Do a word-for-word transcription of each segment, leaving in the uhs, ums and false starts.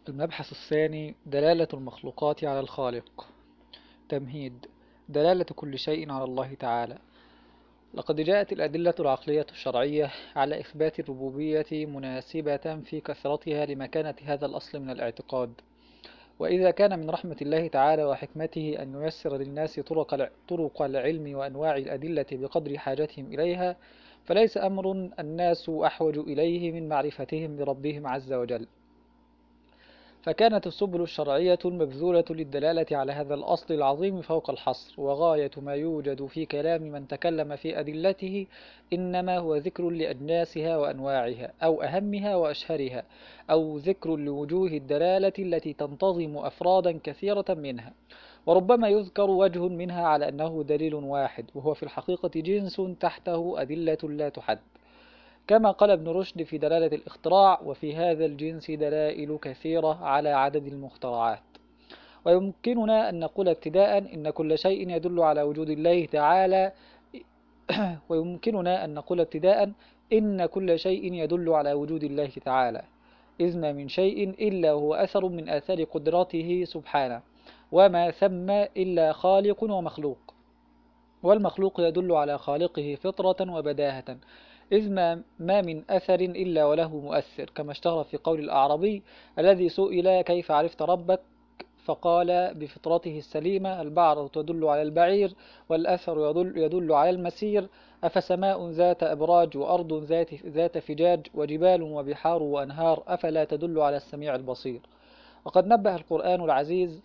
المبحث الثاني: دلالة المخلوقات على الخالق. تمهيد: دلالة كل شيء على الله تعالى. لقد جاءت الأدلة العقلية الشرعية على إثبات الربوبية مناسبة في كثرتها لمكانة هذا الأصل من الاعتقاد. وإذا كان من رحمة الله تعالى وحكمته أن ييسر للناس طرق طرق العلم وأنواع الأدلة بقدر حاجتهم إليها، فليس أمر الناس أحوج إليه من معرفتهم بربهم عز وجل. فكانت السبل الشرعية المبذولة للدلالة على هذا الأصل العظيم فوق الحصر، وغاية ما يوجد في كلام من تكلم في أدلته إنما هو ذكر لأجناسها وأنواعها، أو أهمها وأشهرها، أو ذكر لوجوه الدلالة التي تنتظم أفرادا كثيرة منها، وربما يذكر وجه منها على أنه دليل واحد، وهو في الحقيقة جنس تحته أدلة لا تحد. كما قال ابن رشد في دلالة الاختراع: وفي هذا الجنس دلائل كثيرة على عدد المخترعات. ويمكننا أن نقول ابتداء إن كل شيء يدل على وجود الله تعالى ويمكننا أن نقول ابتداء إن كل شيء يدل على وجود الله تعالى، إذ ما من شيء إلا هو أثر من آثار قدرته سبحانه، وما ثم إلا خالق ومخلوق، والمخلوق يدل على خالقه فطرة وبداهة، إذ ما ما من أثر إلا وله مؤثر، كما اشتهر في قول الأعرابي الذي سئل: كيف عرفت ربك؟ فقال: بفطرته السليمة، البعرة تدل على البعير، والأثر يدل, يدل على المسير، أفسماء ذات أبراج، وأرض ذات, ذات فجاج، وجبال وبحار وأنهار، أفلا تدل على السميع البصير. وقد نبه القرآن العزيز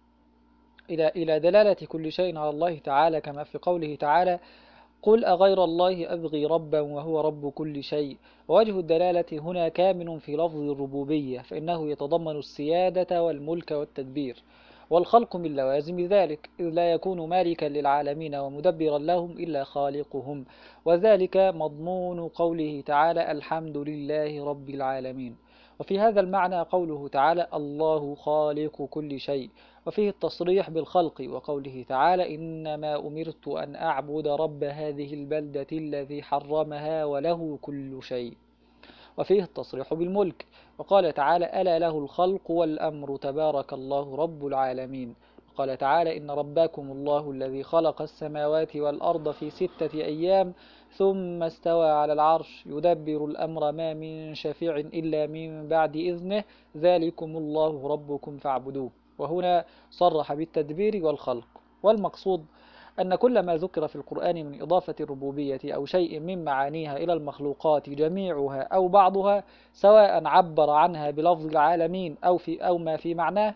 إلى إلى دلالة كل شيء على الله تعالى، كما في قوله تعالى: قل أغير الله أبغي ربا وهو رب كل شيء. ووجه الدلالة هنا كامن في لفظ الربوبية، فإنه يتضمن السيادة والملك والتدبير، والخلق من لوازم ذلك، إذ لا يكون مالكا للعالمين ومدبرا لهم إلا خالقهم، وذلك مضمون قوله تعالى: الحمد لله رب العالمين. وفي هذا المعنى قوله تعالى: الله خالق كل شيء، وفيه التصريح بالخلق، وقوله تعالى: إنما أمرت أن أعبد رب هذه البلدة الذي حرمها وله كل شيء. وفيه التصريح بالملك، وقال تعالى: ألا له الخلق والأمر تبارك الله رب العالمين. وقال تعالى: إن ربكم الله الذي خلق السماوات والأرض في ستة أيام ثم استوى على العرش يدبر الأمر ما من شفيع إلا من بعد إذنه ذلكم الله ربكم فاعبدوه. وهنا صرح بالتدبير والخلق. والمقصود أن كل ما ذكر في القرآن من إضافة الربوبية أو شيء من معانيها إلى المخلوقات جميعها أو بعضها، سواء عبر عنها بلفظ العالمين أو في أو ما في معناه،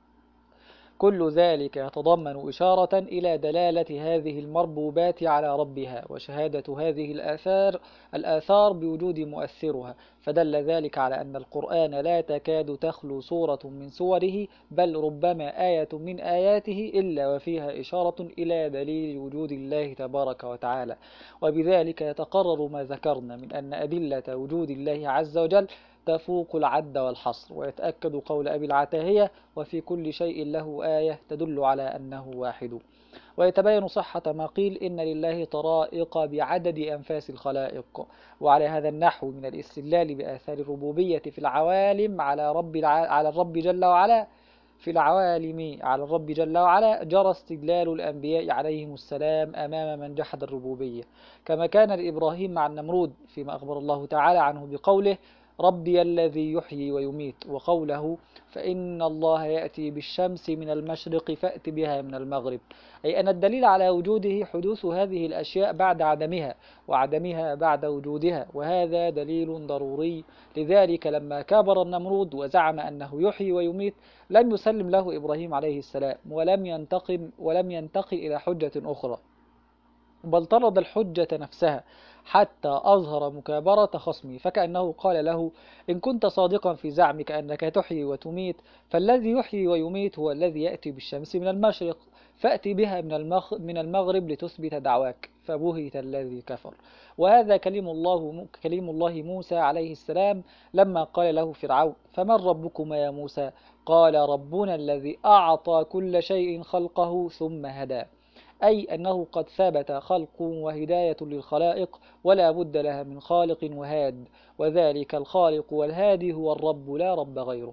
كل ذلك يتضمن إشارة إلى دلالة هذه المربوبات على ربها، وشهادة هذه الآثار الآثار بوجود مؤثرها، فدل ذلك على أن القرآن لا تكاد تخلو سورة من سوره، بل ربما آية من آياته إلا وفيها إشارة إلى دليل وجود الله تبارك وتعالى. وبذلك يتقرر ما ذكرنا من أن أدلة وجود الله عز وجل تفوق العد والحصر. ويتأكد قول أبي العتاهية: وفي كل شيء له آية تدل على أنه واحد. ويتبين صحة ما قيل إن لله طرائق بعدد أنفاس الخلائق. وعلى هذا النحو من الاستدلال بآثار الربوبية في العوالم على رب الع... على الرب جل وعلا في العوالم على الرب جل وعلا جرى استدلال الأنبياء عليهم السلام أمام من جحد الربوبية، كما كان لإبراهيم مع النمرود فيما أخبر الله تعالى عنه بقوله: ربي الذي يحيي ويميت، وقوله: فإن الله يأتي بالشمس من المشرق فأت بها من المغرب، أي أن الدليل على وجوده حدوث هذه الأشياء بعد عدمها، وعدمها بعد وجودها، وهذا دليل ضروري. لذلك لما كابر النمرود وزعم أنه يحيي ويميت، لم يسلم له إبراهيم عليه السلام، ولم ينتقم ولم ينتقل إلى حجة أخرى، بل طرد الحجة نفسها حتى أظهر مكابرة خصمه، فكأنه قال له: إن كنت صادقا في زعمك أنك تحيي وتميت، فالذي يحيي ويميت هو الذي يأتي بالشمس من المشرق، فأتي بها من المغرب لتثبت دعواك. فبهت الذي كفر. وهذا كلم الله كلم الله موسى عليه السلام لما قال له فرعون: فمن ربكما يا موسى؟ قال: ربنا الذي أعطى كل شيء خلقه ثم هدى، أي أنه قد ثبت خلق وهداية للخلائق ولا بد لها من خالق وهاد، وذلك الخالق والهادي هو الرب لا رب غيره.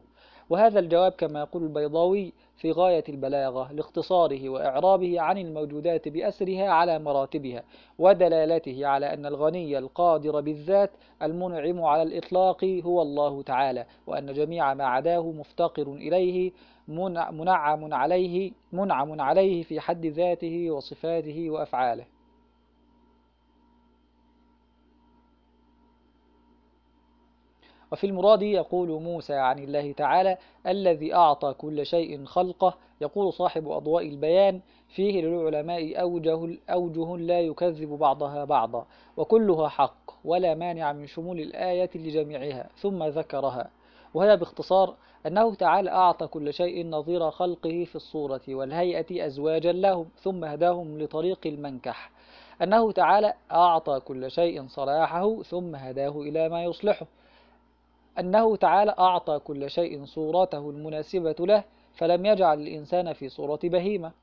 وهذا الجواب كما يقول البيضاوي في غاية البلاغة لاختصاره وإعرابه عن الموجودات بأسرها على مراتبها، ودلالته على أن الغني القادر بالذات المنعم على الإطلاق هو الله تعالى، وأن جميع ما عداه مفتقر إليه منعم عليه منعم عليه في حد ذاته وصفاته وأفعاله. وفي المراد يقول موسى عن الله تعالى الذي أعطى كل شيء خلقه. يقول صاحب أضواء البيان فيه للعلماء أوجه, أوجه لا يكذب بعضها بعضا، وكلها حق ولا مانع من شمول الآية لجميعها، ثم ذكرها. وهي باختصار أنه تعالى أعطى كل شيء نظير خلقه في الصورة والهيئة أزواجا لهم، ثم هداهم لطريق المنكح. أنه تعالى أعطى كل شيء صلاحه ثم هداه إلى ما يصلحه. أنه تعالى أعطى كل شيء صورته المناسبة له فلم يجعل الإنسان في صورة بهيمة.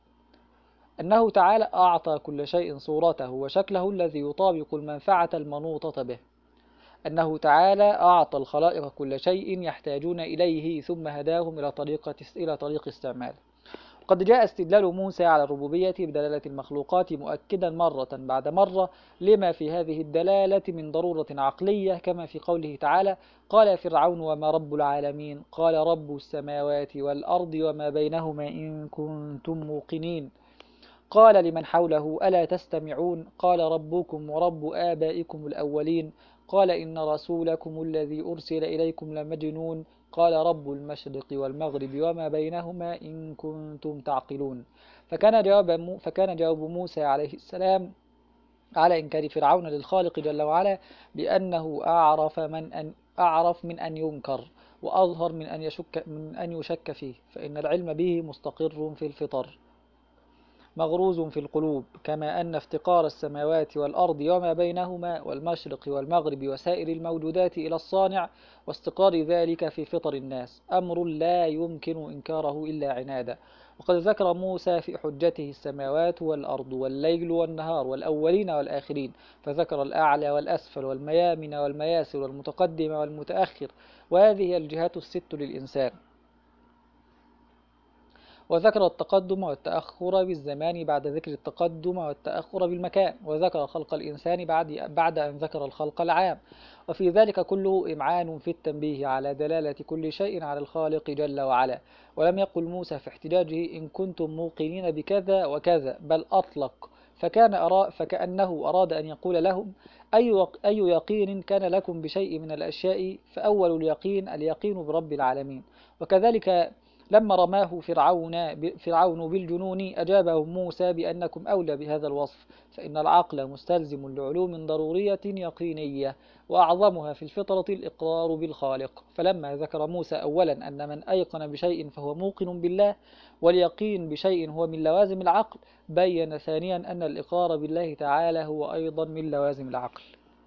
أنه تعالى أعطى كل شيء صورته وشكله الذي يطابق المنفعة المنوطة به. أنه تعالى أعطى الخلائق كل شيء يحتاجون إليه ثم هداهم إلى طريقة إلى طريق استعماله. قد جاء استدلال موسى على الربوبية بدلالة المخلوقات مؤكدا مرة بعد مرة لما في هذه الدلالة من ضرورة عقلية، كما في قوله تعالى: قال فرعون وما رب العالمين قال رب السماوات والأرض وما بينهما إن كنتم موقنين. قال لمن حوله ألا تستمعون قال ربكم ورب آبائكم الأولين قال إن رسولكم الذي أرسل إليكم لمجنون قال رب المشرق والمغرب وما بينهما إن كنتم تعقلون. فكان جواب, فكان جواب موسى عليه السلام على إنكار فرعون للخالق جل وعلا بأنه أعرف من أن أعرف من أن ينكر، وأظهر من أن يشك من أن يشك فيه، فإن العلم به مستقر في الفطر مغروز في القلوب، كما أن افتقار السماوات والأرض وما بينهما والمشرق والمغرب وسائر الموجودات إلى الصانع واستقرار ذلك في فطر الناس أمر لا يمكن إنكاره إلا عنادا. وقد ذكر موسى في حجته السماوات والأرض والليل والنهار والأولين والآخرين، فذكر الأعلى والأسفل والميامن والمياسر والمتقدم والمتأخر، وهذه هي الجهات الست للإنسان. وذكر التقدم والتأخر بالزمان بعد ذكر التقدم والتأخر بالمكان، وذكر خلق الإنسان بعد, بعد أن ذكر الخلق العام، وفي ذلك كله إمعان في التنبيه على دلالة كل شيء على الخالق جل وعلا. ولم يقل موسى في احتجاجه إن كنتم موقنين بكذا وكذا، بل أطلق، فكان أرى فكأنه أراد أن يقول لهم أي, أي يقين كان لكم بشيء من الأشياء، فأول اليقين اليقين برب العالمين. وكذلك لما رماه فرعون فرعون بالجنون أجابه موسى بأنكم أولى بهذا الوصف، فإن العقل مستلزم لعلوم ضرورية يقينية، وأعظمها في الفطرة الإقرار بالخالق. فلما ذكر موسى أولا أن من أيقن بشيء فهو موقن بالله، واليقين بشيء هو من لوازم العقل، بين ثانيا أن الإقرار بالله تعالى هو أيضا من لوازم العقل.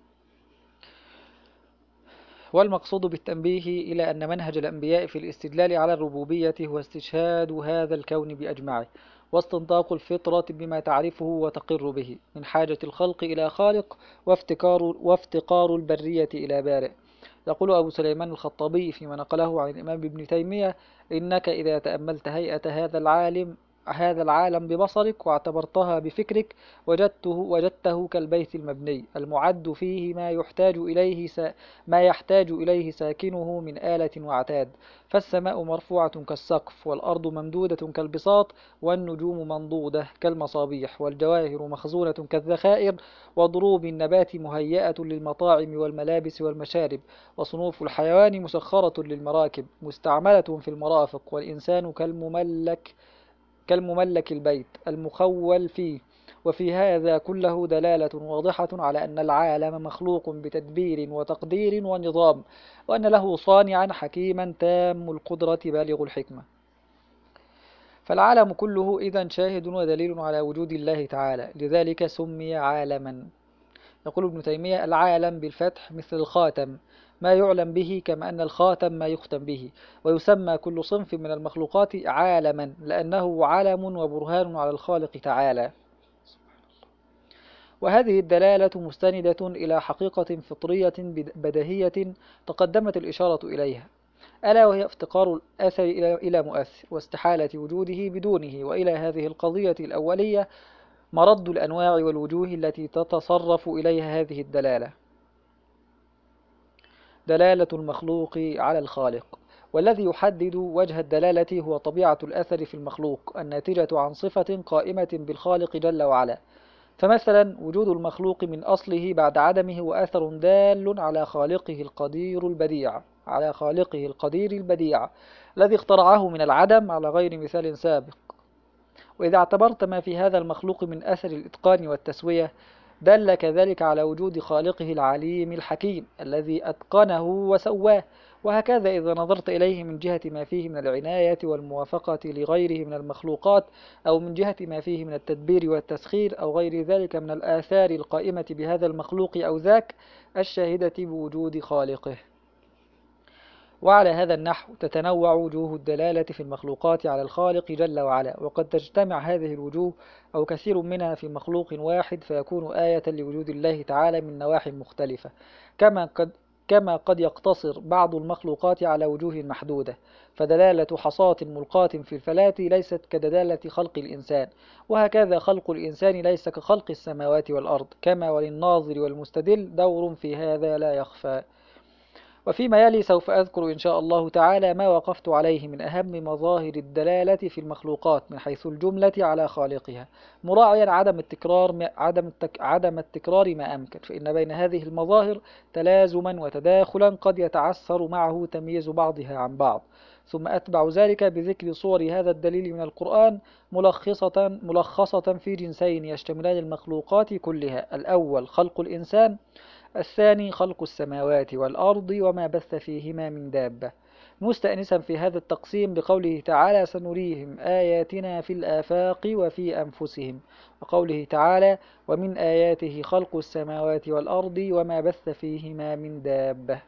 والمقصود بالتنبيه إلى أن منهج الأنبياء في الاستدلال على الربوبية هو استشهاد هذا الكون بأجمعه، واستنطاق الفطرة بما تعرفه وتقر به من حاجة الخلق إلى خالق، وافتقار, وافتقار البرية إلى بارئ. يقول أبو سليمان الخطابي فيما نقله عن الإمام ابن تيمية: إنك إذا تأملت هيئة هذا العالم هذا العالم ببصرك واعتبرتها بفكرك وجدته, وجدته كالبيت المبني المعد فيه ما يحتاج إليه سا ما يحتاج إليه ساكنه من آلة وعتاد، فالسماء مرفوعة كالسقف، والأرض ممدودة كالبساط، والنجوم منضودة كالمصابيح، والجواهر مخزونة كالذخائر، وضروب النبات مهيئة للمطاعم والملابس والمشارب، وصنوف الحيوان مسخرة للمراكب مستعملة في المرافق، والإنسان كالمملك كالمملك البيت المخول فيه. وفي هذا كله دلالة واضحة على أن العالم مخلوق بتدبير وتقدير ونظام، وأن له صانعا حكيما تام القدرة بالغ الحكمة. فالعالم كله إذن شاهد ودليل على وجود الله تعالى، لذلك سمي عالما. يقول ابن تيمية: العالم بالفتح مثل الخاتم، ما يعلم به، كما أن الخاتم ما يختم به. ويسمى كل صنف من المخلوقات عالما لأنه علم وبرهان على الخالق تعالى. وهذه الدلالة مستندة إلى حقيقة فطرية بديهية تقدمت الإشارة إليها، ألا وهي افتقار الأثر إلى إلى مؤثر واستحالة وجوده بدونه. وإلى هذه القضية الأولية مرد الأنواع والوجوه التي تتصرف إليها هذه الدلالة، دلالة المخلوق على الخالق. والذي يحدد وجه الدلالة هو طبيعة الأثر في المخلوق الناتجة عن صفة قائمة بالخالق جل وعلا. فمثلا وجود المخلوق من أصله بعد عدمه هو أثر دال على خالقه القدير البديع على خالقه القدير البديع الذي اخترعه من العدم على غير مثال سابق. وإذا اعتبرت ما في هذا المخلوق من أثر الإتقان والتسوية دل كذلك على وجود خالقه العليم الحكيم الذي أتقنه وسواه. وهكذا إذا نظرت إليه من جهة ما فيه من العناية والموافقة لغيره من المخلوقات، أو من جهة ما فيه من التدبير والتسخير، أو غير ذلك من الآثار القائمة بهذا المخلوق أو ذاك الشاهدة بوجود خالقه. وعلى هذا النحو تتنوع وجوه الدلالة في المخلوقات على الخالق جل وعلا، وقد تجتمع هذه الوجوه أو كثير منها في مخلوق واحد فيكون آية لوجود الله تعالى من نواحي مختلفة، كما قد كما قد يقتصر بعض المخلوقات على وجوه محدودة. فدلالة حصاة ملقاة في الفلاة ليست كدلالة خلق الإنسان، وهكذا خلق الإنسان ليس كخلق السماوات والأرض، كما وللناظر والمستدل دور في هذا لا يخفى. وفيما يلي سوف أذكر إن شاء الله تعالى ما وقفت عليه من أهم مظاهر الدلالة في المخلوقات من حيث الجملة على خالقها، مراعيا عدم التكرار ما عدم التك عدم التكرار ما أمكن، فإن بين هذه المظاهر تلازما وتداخلا قد يتعثر معه تمييز بعضها عن بعض. ثم أتبع ذلك بذكر صور هذا الدليل من القرآن ملخصة ملخصة في جنسين يشتملان المخلوقات كلها: الأول خلق الإنسان، الثاني خلق السماوات والأرض وما بث فيهما من دابة، مستأنسا في هذا التقسيم بقوله تعالى: سنريهم آياتنا في الآفاق وفي أنفسهم، وقوله تعالى: ومن آياته خلق السماوات والأرض وما بث فيهما من دابة.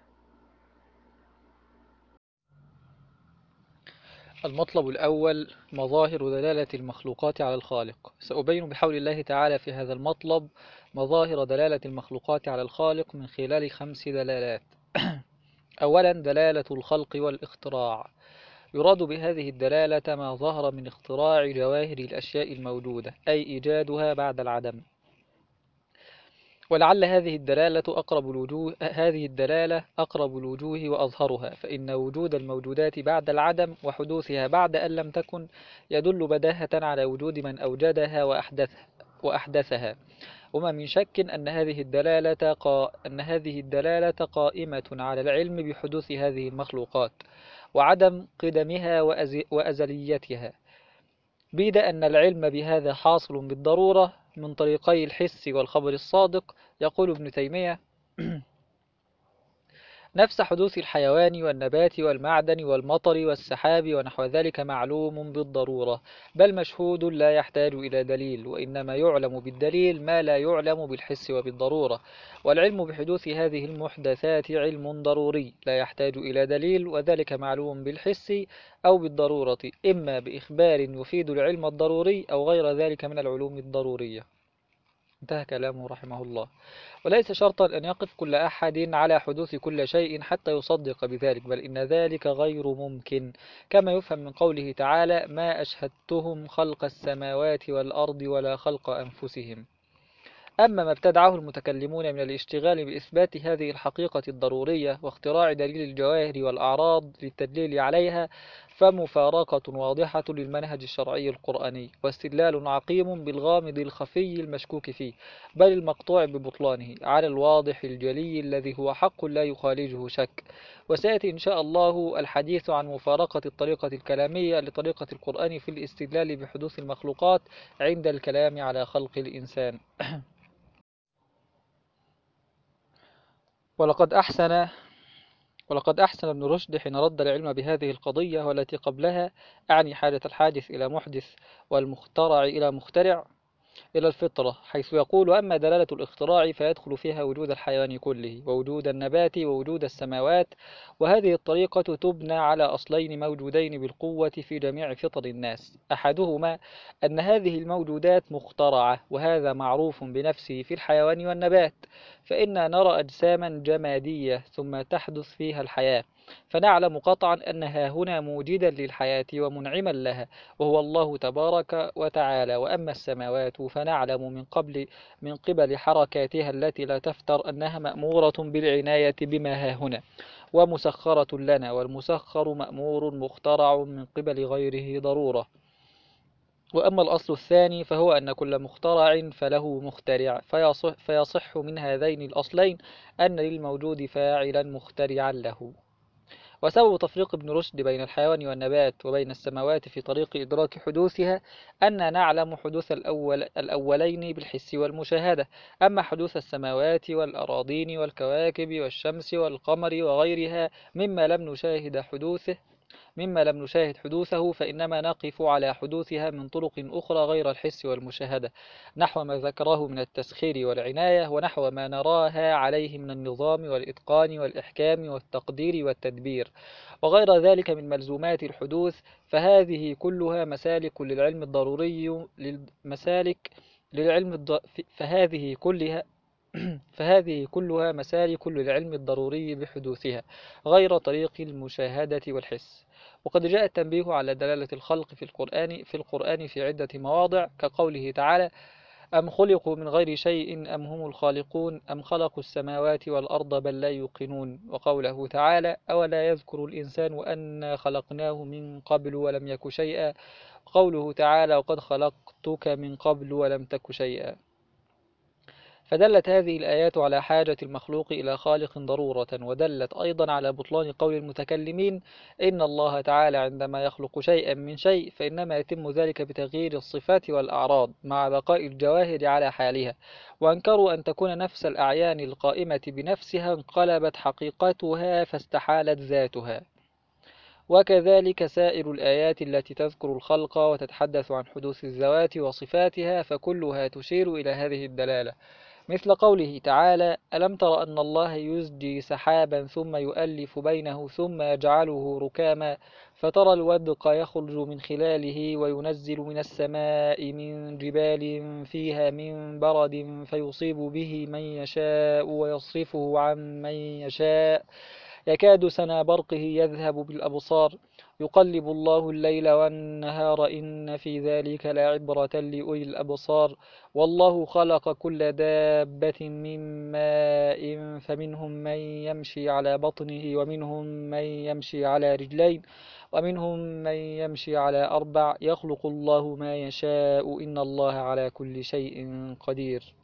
المطلب الأول: مظاهر دلالة المخلوقات على الخالق. سأبين بحول الله تعالى في هذا المطلب مظاهر دلالة المخلوقات على الخالق من خلال خمس دلالات. أولا دلالة الخلق والاختراع. يراد بهذه الدلالة ما ظهر من اختراع جواهر الأشياء الموجودة، أي إيجادها بعد العدم. ولعل هذه الدلالة أقرب الوجوه هذه الدلالة أقرب الوجوه وأظهرها، فإن وجود الموجودات بعد العدم وحدوثها بعد أن لم تكن يدل بداهة على وجود من أوجدها وأحدثها وأحدثها. وما من شك أن هذه الدلالة قا... أن هذه الدلالة قائمة على العلم بحدوث هذه المخلوقات وعدم قدمها وأز... وأزليتها، بيد أن العلم بهذا حاصل بالضرورة من طريقي الحس والخبر الصادق. يقول ابن تيمية: نفس حدوث الحيوان والنبات والمعدن والمطر والسحاب ونحو ذلك معلوم بالضرورة، بل مشهود لا يحتاج إلى دليل، وإنما يعلم بالدليل ما لا يعلم بالحس وبالضرورة. والعلم بحدوث هذه المحدثات علم ضروري لا يحتاج إلى دليل، وذلك معلوم بالحس أو بالضرورة، إما بإخبار يفيد العلم الضروري أو غير ذلك من العلوم الضرورية. انتهى كلامه رحمه الله. وليس شرطا أن يقف كل أحد على حدوث كل شيء حتى يصدق بذلك، بل إن ذلك غير ممكن، كما يفهم من قوله تعالى: ما أشهدتهم خلق السماوات والأرض ولا خلق أنفسهم. أما ما ابتدعه المتكلمون من الاشتغال بإثبات هذه الحقيقة الضرورية واختراع دليل الجواهر والأعراض للتدليل عليها فمفارقة واضحة للمنهج الشرعي القرآني، واستدلال عقيم بالغامض الخفي المشكوك فيه، بل المقطوع ببطلانه، على الواضح الجلي الذي هو حق لا يخالجه شك. وسيأتي إن شاء الله الحديث عن مفارقة الطريقة الكلامية لطريقة القرآن في الاستدلال بحدوث المخلوقات عند الكلام على خلق الإنسان. ولقد أحسن ولقد أحسن ابن رشد حين رد العلم بهذه القضية والتي قبلها، أعني حالة الحادث إلى محدث والمخترع إلى مخترع، إلى الفطرة، حيث يقول: أما دلالة الاختراع فيدخل فيها وجود الحيوان كله ووجود النبات ووجود السماوات. وهذه الطريقة تبنى على أصلين موجودين بالقوة في جميع فطر الناس: أحدهما أن هذه الموجودات مخترعة، وهذا معروف بنفسه في الحيوان والنبات، فإنا نرى أجساما جمادية ثم تحدث فيها الحياة، فنعلم قطعا أنها هنا موجدا للحياة ومنعما لها، وهو الله تبارك وتعالى. وأما السماوات فنعلم من قبل من قبل حركاتها التي لا تفتر أنها مأمورة بالعناية بما ها هنا ومسخرة لنا، والمسخر مأمور مخترع من قبل غيره ضرورة. وأما الأصل الثاني فهو أن كل مخترع فله مخترع، فيصح, فيصح من هذين الأصلين أن للموجود فاعلا مخترعا له. وسبب تفريق ابن رشد بين الحيوان والنبات وبين السماوات في طريق إدراك حدوثها أن نعلم حدوث الأول الأولين بالحس والمشاهدة، أما حدوث السماوات والأراضين والكواكب والشمس والقمر وغيرها مما لم نشاهد حدوثه مما لم نشاهد حدوثه فإنما نقف على حدوثها من طرق أخرى غير الحس والمشاهدة، نحو ما ذكره من التسخير والعناية، ونحو ما نراها عليه من النظام والإتقان والإحكام والتقدير والتدبير، وغير ذلك من ملزومات الحدوث. فهذه كلها مسالك للعلم الضروري للمسالك للعلم الض... فهذه كلها فهذه كلها مسالك للعلم الضروري بحدوثها غير طريق المشاهدة والحس. وقد جاء التنبيه على دلالة الخلق في القرآن في القرآن في عدة مواضع، كقوله تعالى: أم خلقوا من غير شيء أم هم الخالقون أم خلقوا السماوات والأرض بل لا يوقنون، وقوله تعالى: أولا يذكر الإنسان أنا خلقناه من قبل ولم يك شيئا، وقوله تعالى: وقد خلقتك من قبل ولم تك شيئا. فدلت هذه الآيات على حاجة المخلوق إلى خالق ضرورة، ودلت أيضا على بطلان قول المتكلمين إن الله تعالى عندما يخلق شيئا من شيء فإنما يتم ذلك بتغيير الصفات والأعراض مع بقاء الجواهر على حالها، وأنكروا أن تكون نفس الأعيان القائمة بنفسها انقلبت حقيقتها فاستحالت ذاتها. وكذلك سائر الآيات التي تذكر الخلق وتتحدث عن حدوث الذوات وصفاتها فكلها تشير إلى هذه الدلالة، مثل قوله تعالى: ألم تر أن الله يزجي سحابا ثم يؤلف بينه ثم يجعله ركاما فترى الودق يخرج من خلاله وينزل من السماء من جبال فيها من برد فيصيب به من يشاء ويصرفه عن من يشاء يكاد سنا برقه يذهب بالأبصار يقلب الله الليل والنهار إن في ذلك لعبرة لأولي الأبصار والله خلق كل دابة من ماء فمنهم من يمشي على بطنه ومنهم من يمشي على رجلين ومنهم من يمشي على أربع يخلق الله ما يشاء إن الله على كل شيء قدير.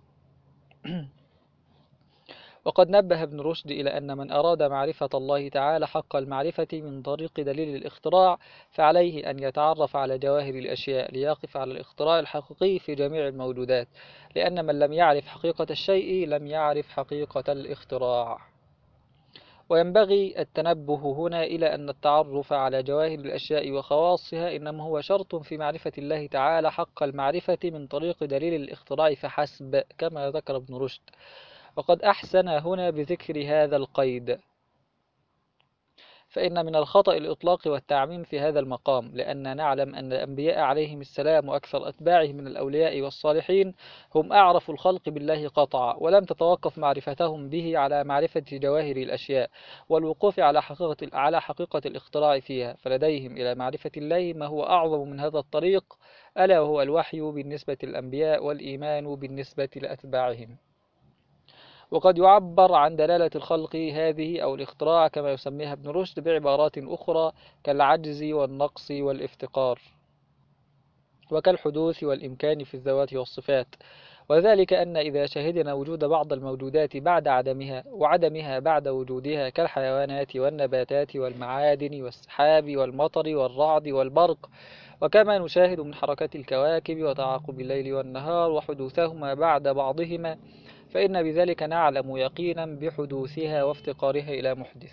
وقد نبه ابن رشد إلى أن من أراد معرفة الله تعالى حق المعرفة من طريق دليل الاختراع فعليه أن يتعرف على جواهر الأشياء ليقف على الاختراع الحقيقي في جميع الموجودات، لأن من لم يعرف حقيقة الشيء لم يعرف حقيقة الاختراع. وينبغي التنبه هنا إلى أن التعرف على جواهر الأشياء وخواصها إنما هو شرط في معرفة الله تعالى حق المعرفة من طريق دليل الاختراع فحسب، كما ذكر ابن رشد. وقد أحسن هنا بذكر هذا القيد، فإن من الخطأ الإطلاق والتعميم في هذا المقام، لأن نعلم أن الأنبياء عليهم السلام وأكثر أتباعهم من الأولياء والصالحين هم أعرف الخلق بالله قطعا، ولم تتوقف معرفتهم به على معرفة جواهر الأشياء والوقوف على حقيقة على حقيقة الاختراع فيها، فلديهم إلى معرفة الله ما هو أعظم من هذا الطريق، ألا وهو الوحي بالنسبة للأنبياء والإيمان بالنسبة لأتباعهم. وقد يعبر عن دلالة الخلق هذه أو الاختراع كما يسميها ابن رشد بعبارات أخرى كالعجز والنقص والافتقار، وكالحدوث والإمكان في الذوات والصفات. وذلك أن إذا شهدنا وجود بعض الموجودات بعد عدمها وعدمها بعد وجودها كالحيوانات والنباتات والمعادن والسحاب والمطر والرعد والبرق، وكما نشاهد من حركات الكواكب وتعاقب الليل والنهار وحدوثهما بعد بعضهما، فإن بذلك نعلم يقينا بحدوثها وافتقارها إلى محدث.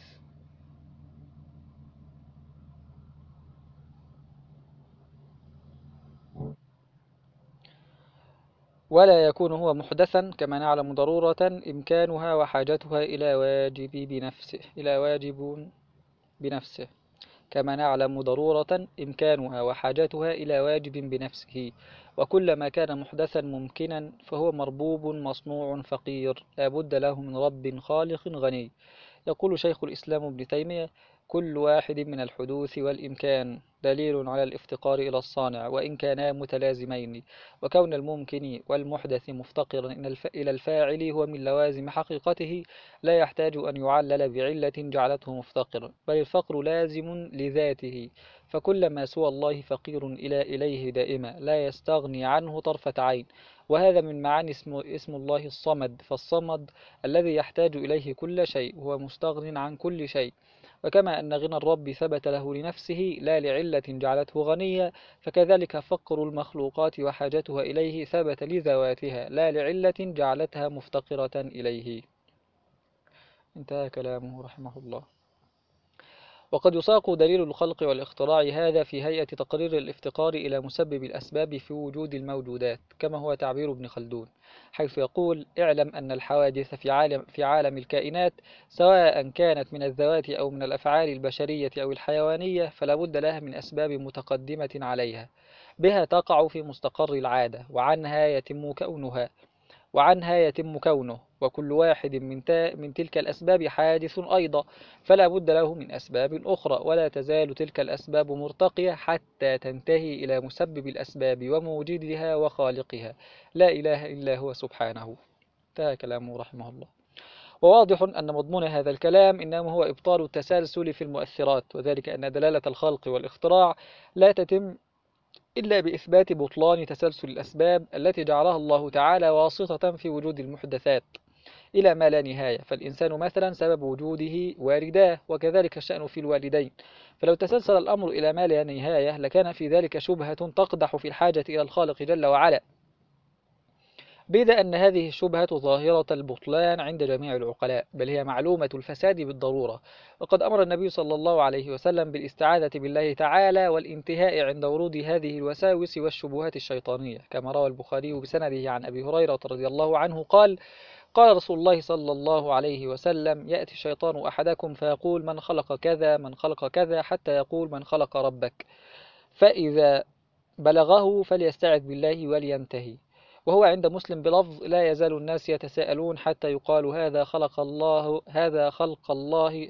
ولا يكون هو محدثا كما نعلم ضرورة إمكانها وحاجتها إلى واجب بنفسه إلى واجب بنفسه كما نعلم ضرورة إمكانها وحاجتها إلى واجب بنفسه. وكلما كان محدثا ممكنا فهو مربوب مصنوع فقير لا بد له من رب خالق غني يقول شيخ الإسلام ابن تيمية: كل واحد من الحدوث والإمكان دليل على الافتقار إلى الصانع وإن كانا متلازمين، وكون الممكن والمحدث مفتقرا إلى الفاعل هو من لوازم حقيقته، لا يحتاج أن يعلل بعلة جعلته مفتقرا، بل الفقر لازم لذاته، فكل ما سوى الله فقير إلى إليه دائما لا يستغني عنه طرفة عين. وهذا من معاني اسم, اسم الله الصمد، فالصمد الذي يحتاج إليه كل شيء هو مستغن عن كل شيء. وكما أن غنى الرب ثبت له لنفسه لا لعلة جعلته غنيا، فكذلك فقر المخلوقات وحاجتها إليه ثبت لذواتها لا لعلة جعلتها مفتقرة إليه. انتهى كلامه رحمه الله. وقد يساق دليل الخلق والاختراع هذا في هيئة تقرير الافتقار إلى مسبب الأسباب في وجود الموجودات، كما هو تعبير ابن خلدون، حيث يقول: اعلم أن الحوادث في عالم, في عالم الكائنات سواء كانت من الذوات أو من الأفعال البشرية أو الحيوانية فلا بد لها من أسباب متقدمة عليها، بها تقع في مستقر العادة وعنها يتم كونها وعنها يتم كونه، وكل واحد من, من تلك الأسباب حادث أيضا، فلا بد له من أسباب أخرى، ولا تزال تلك الأسباب مرتقية حتى تنتهي إلى مسبب الأسباب وموجدها وخالقها، لا إله إلا هو سبحانه. انتهى كلامه رحمه الله. وواضح أن مضمون هذا الكلام إنما هو إبطال التسلسل في المؤثرات، وذلك أن دلالة الخلق والاختراع لا تتم إلا بإثبات بطلان تسلسل الأسباب التي جعلها الله تعالى واسطة في وجود المحدثات إلى ما لا نهاية، فالإنسان مثلا سبب وجوده والداه، وكذلك الشأن في الوالدين، فلو تسلسل الأمر إلى ما لا نهاية لكان في ذلك شبهة تقدح في الحاجة إلى الخالق جل وعلا، بيد أن هذه الشبهة ظاهرة البطلان عند جميع العقلاء، بل هي معلومة الفساد بالضرورة. وقد أمر النبي صلى الله عليه وسلم بالاستعاذة بالله تعالى والانتهاء عند ورود هذه الوساوس والشبهات الشيطانية، كما روى البخاري بسنده عن أبي هريرة رضي الله عنه قال: قال رسول الله صلى الله عليه وسلم: يأتي الشيطان أحدكم فيقول من خلق كذا من خلق كذا حتى يقول من خلق ربك، فإذا بلغه فليستعذ بالله ولينتهي. وهو عند مسلم بلفظ: لا يزال الناس يتساءلون حتى يقال هذا خلق الله هذا خلق الله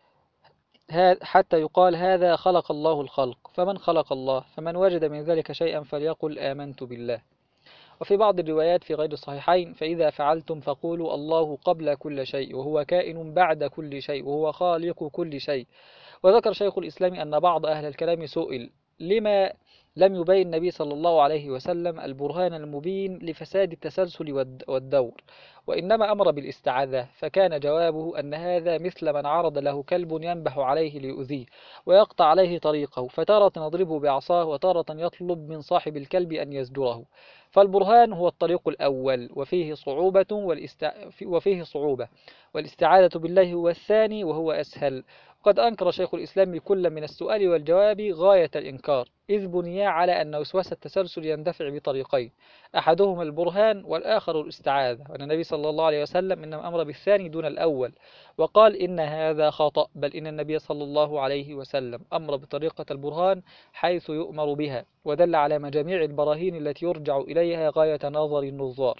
حتى يقال هذا خلق الله الخلق، فمن خلق الله؟ فمن وجد من ذلك شيئا فليقل آمنت بالله. وفي بعض الروايات في غير الصحيحين: فإذا فعلتم فقولوا الله قبل كل شيء وهو كائن بعد كل شيء وهو خالق كل شيء. وذكر شيخ الإسلام أن بعض أهل الكلام سئل لما لم يبين النبي صلى الله عليه وسلم البرهان المبين لفساد التسلسل والدور، وإنما أمر بالاستعاذة، فكان جوابه أن هذا مثل من عرض له كلب ينبح عليه ليؤذيه ويقطع عليه طريقه، فتارة نضربه بعصاه وتارة يطلب من صاحب الكلب أن يزجره. فالبرهان هو الطريق الأول وفيه صعوبة والاست... وفيه صعوبة والاستعاذة بالله هو الثاني وهو أسهل. قد أنكر شيخ الإسلام كل من السؤال والجواب غاية الإنكار، إذ بني على أن وسواس التسلسل يندفع بطريقين، أحدهما البرهان والآخر الاستعاذة، وأن النبي صلى الله عليه وسلم إنما أمر بالثاني دون الأول، وقال إن هذا خطأ، بل إن النبي صلى الله عليه وسلم أمر بطريقة البرهان حيث يؤمر بها، ودل على مجاميع البراهين التي يرجع إليها غاية نظر النظار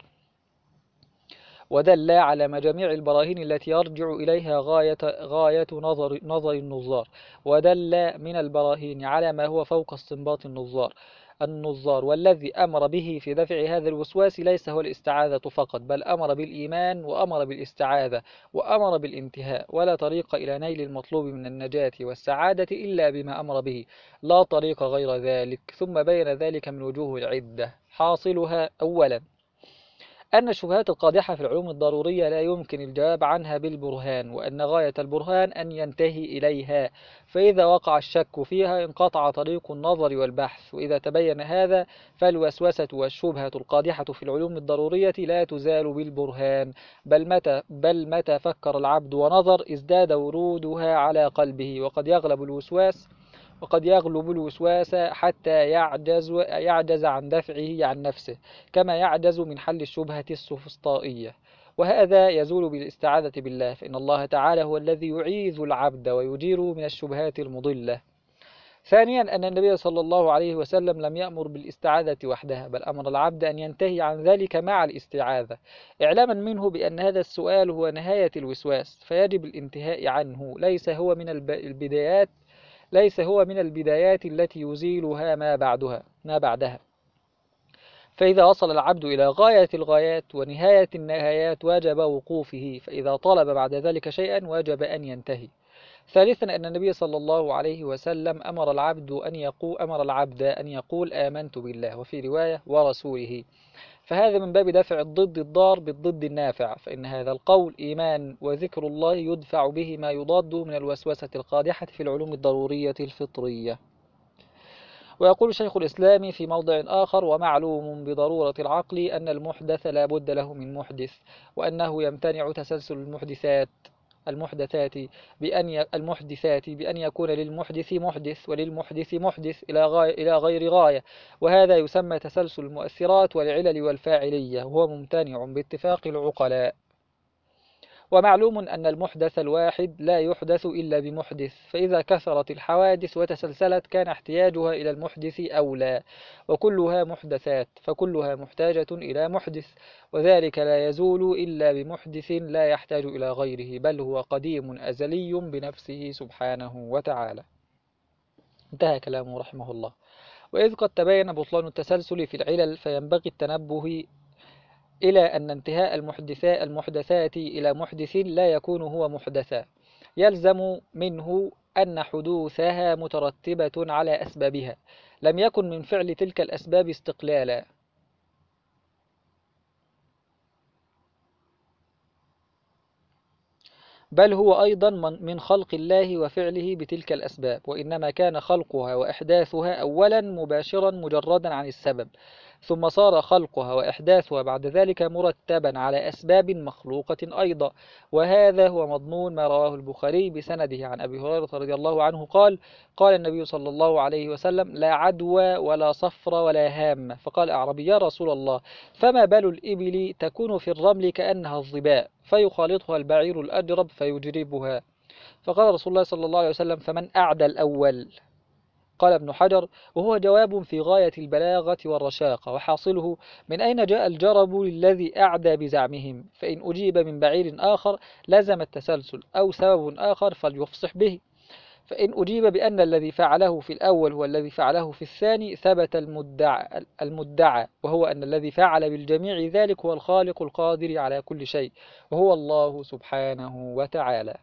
ودل على مجاميع البراهين التي يرجع إليها غاية, غاية نظر, نظر النظار ودل من البراهين على ما هو فوق استنباط النظار النظار والذي أمر به في دفع هذا الوسواس ليس هو الاستعاذة فقط، بل أمر بالإيمان وأمر بالاستعاذة وأمر بالانتهاء، ولا طريق إلى نيل المطلوب من النجاة والسعادة إلا بما أمر به، لا طريق غير ذلك. ثم بين ذلك من وجوه العدة، حاصلها: أولا أن الشبهات القادحة في العلوم الضرورية لا يمكن الجواب عنها بالبرهان، وأن غاية البرهان أن ينتهي إليها، فإذا وقع الشك فيها انقطع طريق النظر والبحث، وإذا تبين هذا فالوسوسة والشبهة القادحة في العلوم الضرورية لا تزال بالبرهان، بل متى, بل متى فكر العبد ونظر ازداد ورودها على قلبه، وقد يغلب الوسواس وقد يغلب الوسواس حتى يعجز, يعجز عن دفعه عن نفسه، كما يعجز من حل الشبهة السفسطائية، وهذا يزول بالاستعاذة بالله، فإن الله تعالى هو الذي يعيذ العبد ويجير من الشبهات المضلة. ثانيا أن النبي صلى الله عليه وسلم لم يأمر بالاستعاذة وحدها، بل أمر العبد أن ينتهي عن ذلك مع الاستعاذة، إعلاما منه بأن هذا السؤال هو نهاية الوسواس، فيجب الانتهاء عنه، ليس هو من الب- البدايات ليس هو من البدايات التي يزيلها ما بعدها ما بعدها. فإذا وصل العبد إلى غاية الغايات ونهاية النهايات وجب وقوفه، فإذا طلب بعد ذلك شيئا وجب أن ينتهي. ثالثا أن النبي صلى الله عليه وسلم أمر العبد أن يقول أمر العبد أن يقول آمنت بالله، وفي رواية ورسوله، فهذا من باب دفع الضد الضار بالضد النافع، فإن هذا القول إيمان، وذكر الله يدفع به ما يضاد من الوسوسة القادحة في العلوم الضرورية الفطرية. ويقول شيخ الإسلام في موضع آخر: ومعلوم بضرورة العقل أن المحدث لا بد له من محدث، وأنه يمتنع تسلسل المحدثات المحدثات بأن ي... المحدثات بأن يكون للمحدث محدث وللمحدث محدث إلى غاية إلى غير غاية، وهذا يسمى تسلسل المؤثرات والعلل والفاعلية، وهو ممتنع باتفاق العقلاء. ومعلوم أن المحدث الواحد لا يحدث إلا بمحدث، فإذا كثرت الحوادث وتسلسلت كان احتياجها إلى المحدث أولى، وكلها محدثات فكلها محتاجة إلى محدث، وذلك لا يزول إلا بمحدث لا يحتاج إلى غيره، بل هو قديم أزلي بنفسه سبحانه وتعالى. انتهى كلامه رحمه الله. وإذ قد تبين بطلان التسلسل في العلل، فينبغي التنبه إلى أن انتهاء المحدثات المحدثات إلى محدث لا يكون هو محدثا، يلزم منه أن حدوثها مترتبة على أسبابها، لم يكن من فعل تلك الأسباب استقلالا، بل هو أيضا من خلق الله وفعله بتلك الأسباب، وإنما كان خلقها وإحداثها أولا مباشرا مجردا عن السبب، ثم صار خلقها وإحداثها بعد ذلك مرتبا على أسباب مخلوقة أيضا. وهذا هو مضمون ما رواه البخاري بسنده عن أبي هريرة رضي الله عنه قال: قال النبي صلى الله عليه وسلم: لا عدوى ولا صفر ولا هامة. فقال أعرابي: يا رسول الله، فما بال الإبل تكون في الرمل كأنها الظباء، فيخالطها البعير الأجرب فيجربها؟ فقال رسول الله صلى الله عليه وسلم: فمن أعدى الأول؟ قال ابن حجر: وهو جواب في غاية البلاغة والرشاقة، وحاصله: من أين جاء الجرب للذي أعدى بزعمهم؟ فإن أجيب من بعير آخر لزم التسلسل، أو سبب آخر فليفصح به. فإن أجيب بأن الذي فعله في الأول هو الذي فعله في الثاني ثبت المدعى, المدعى وهو أن الذي فعل بالجميع ذلك هو الخالق القادر على كل شيء، وهو الله سبحانه وتعالى.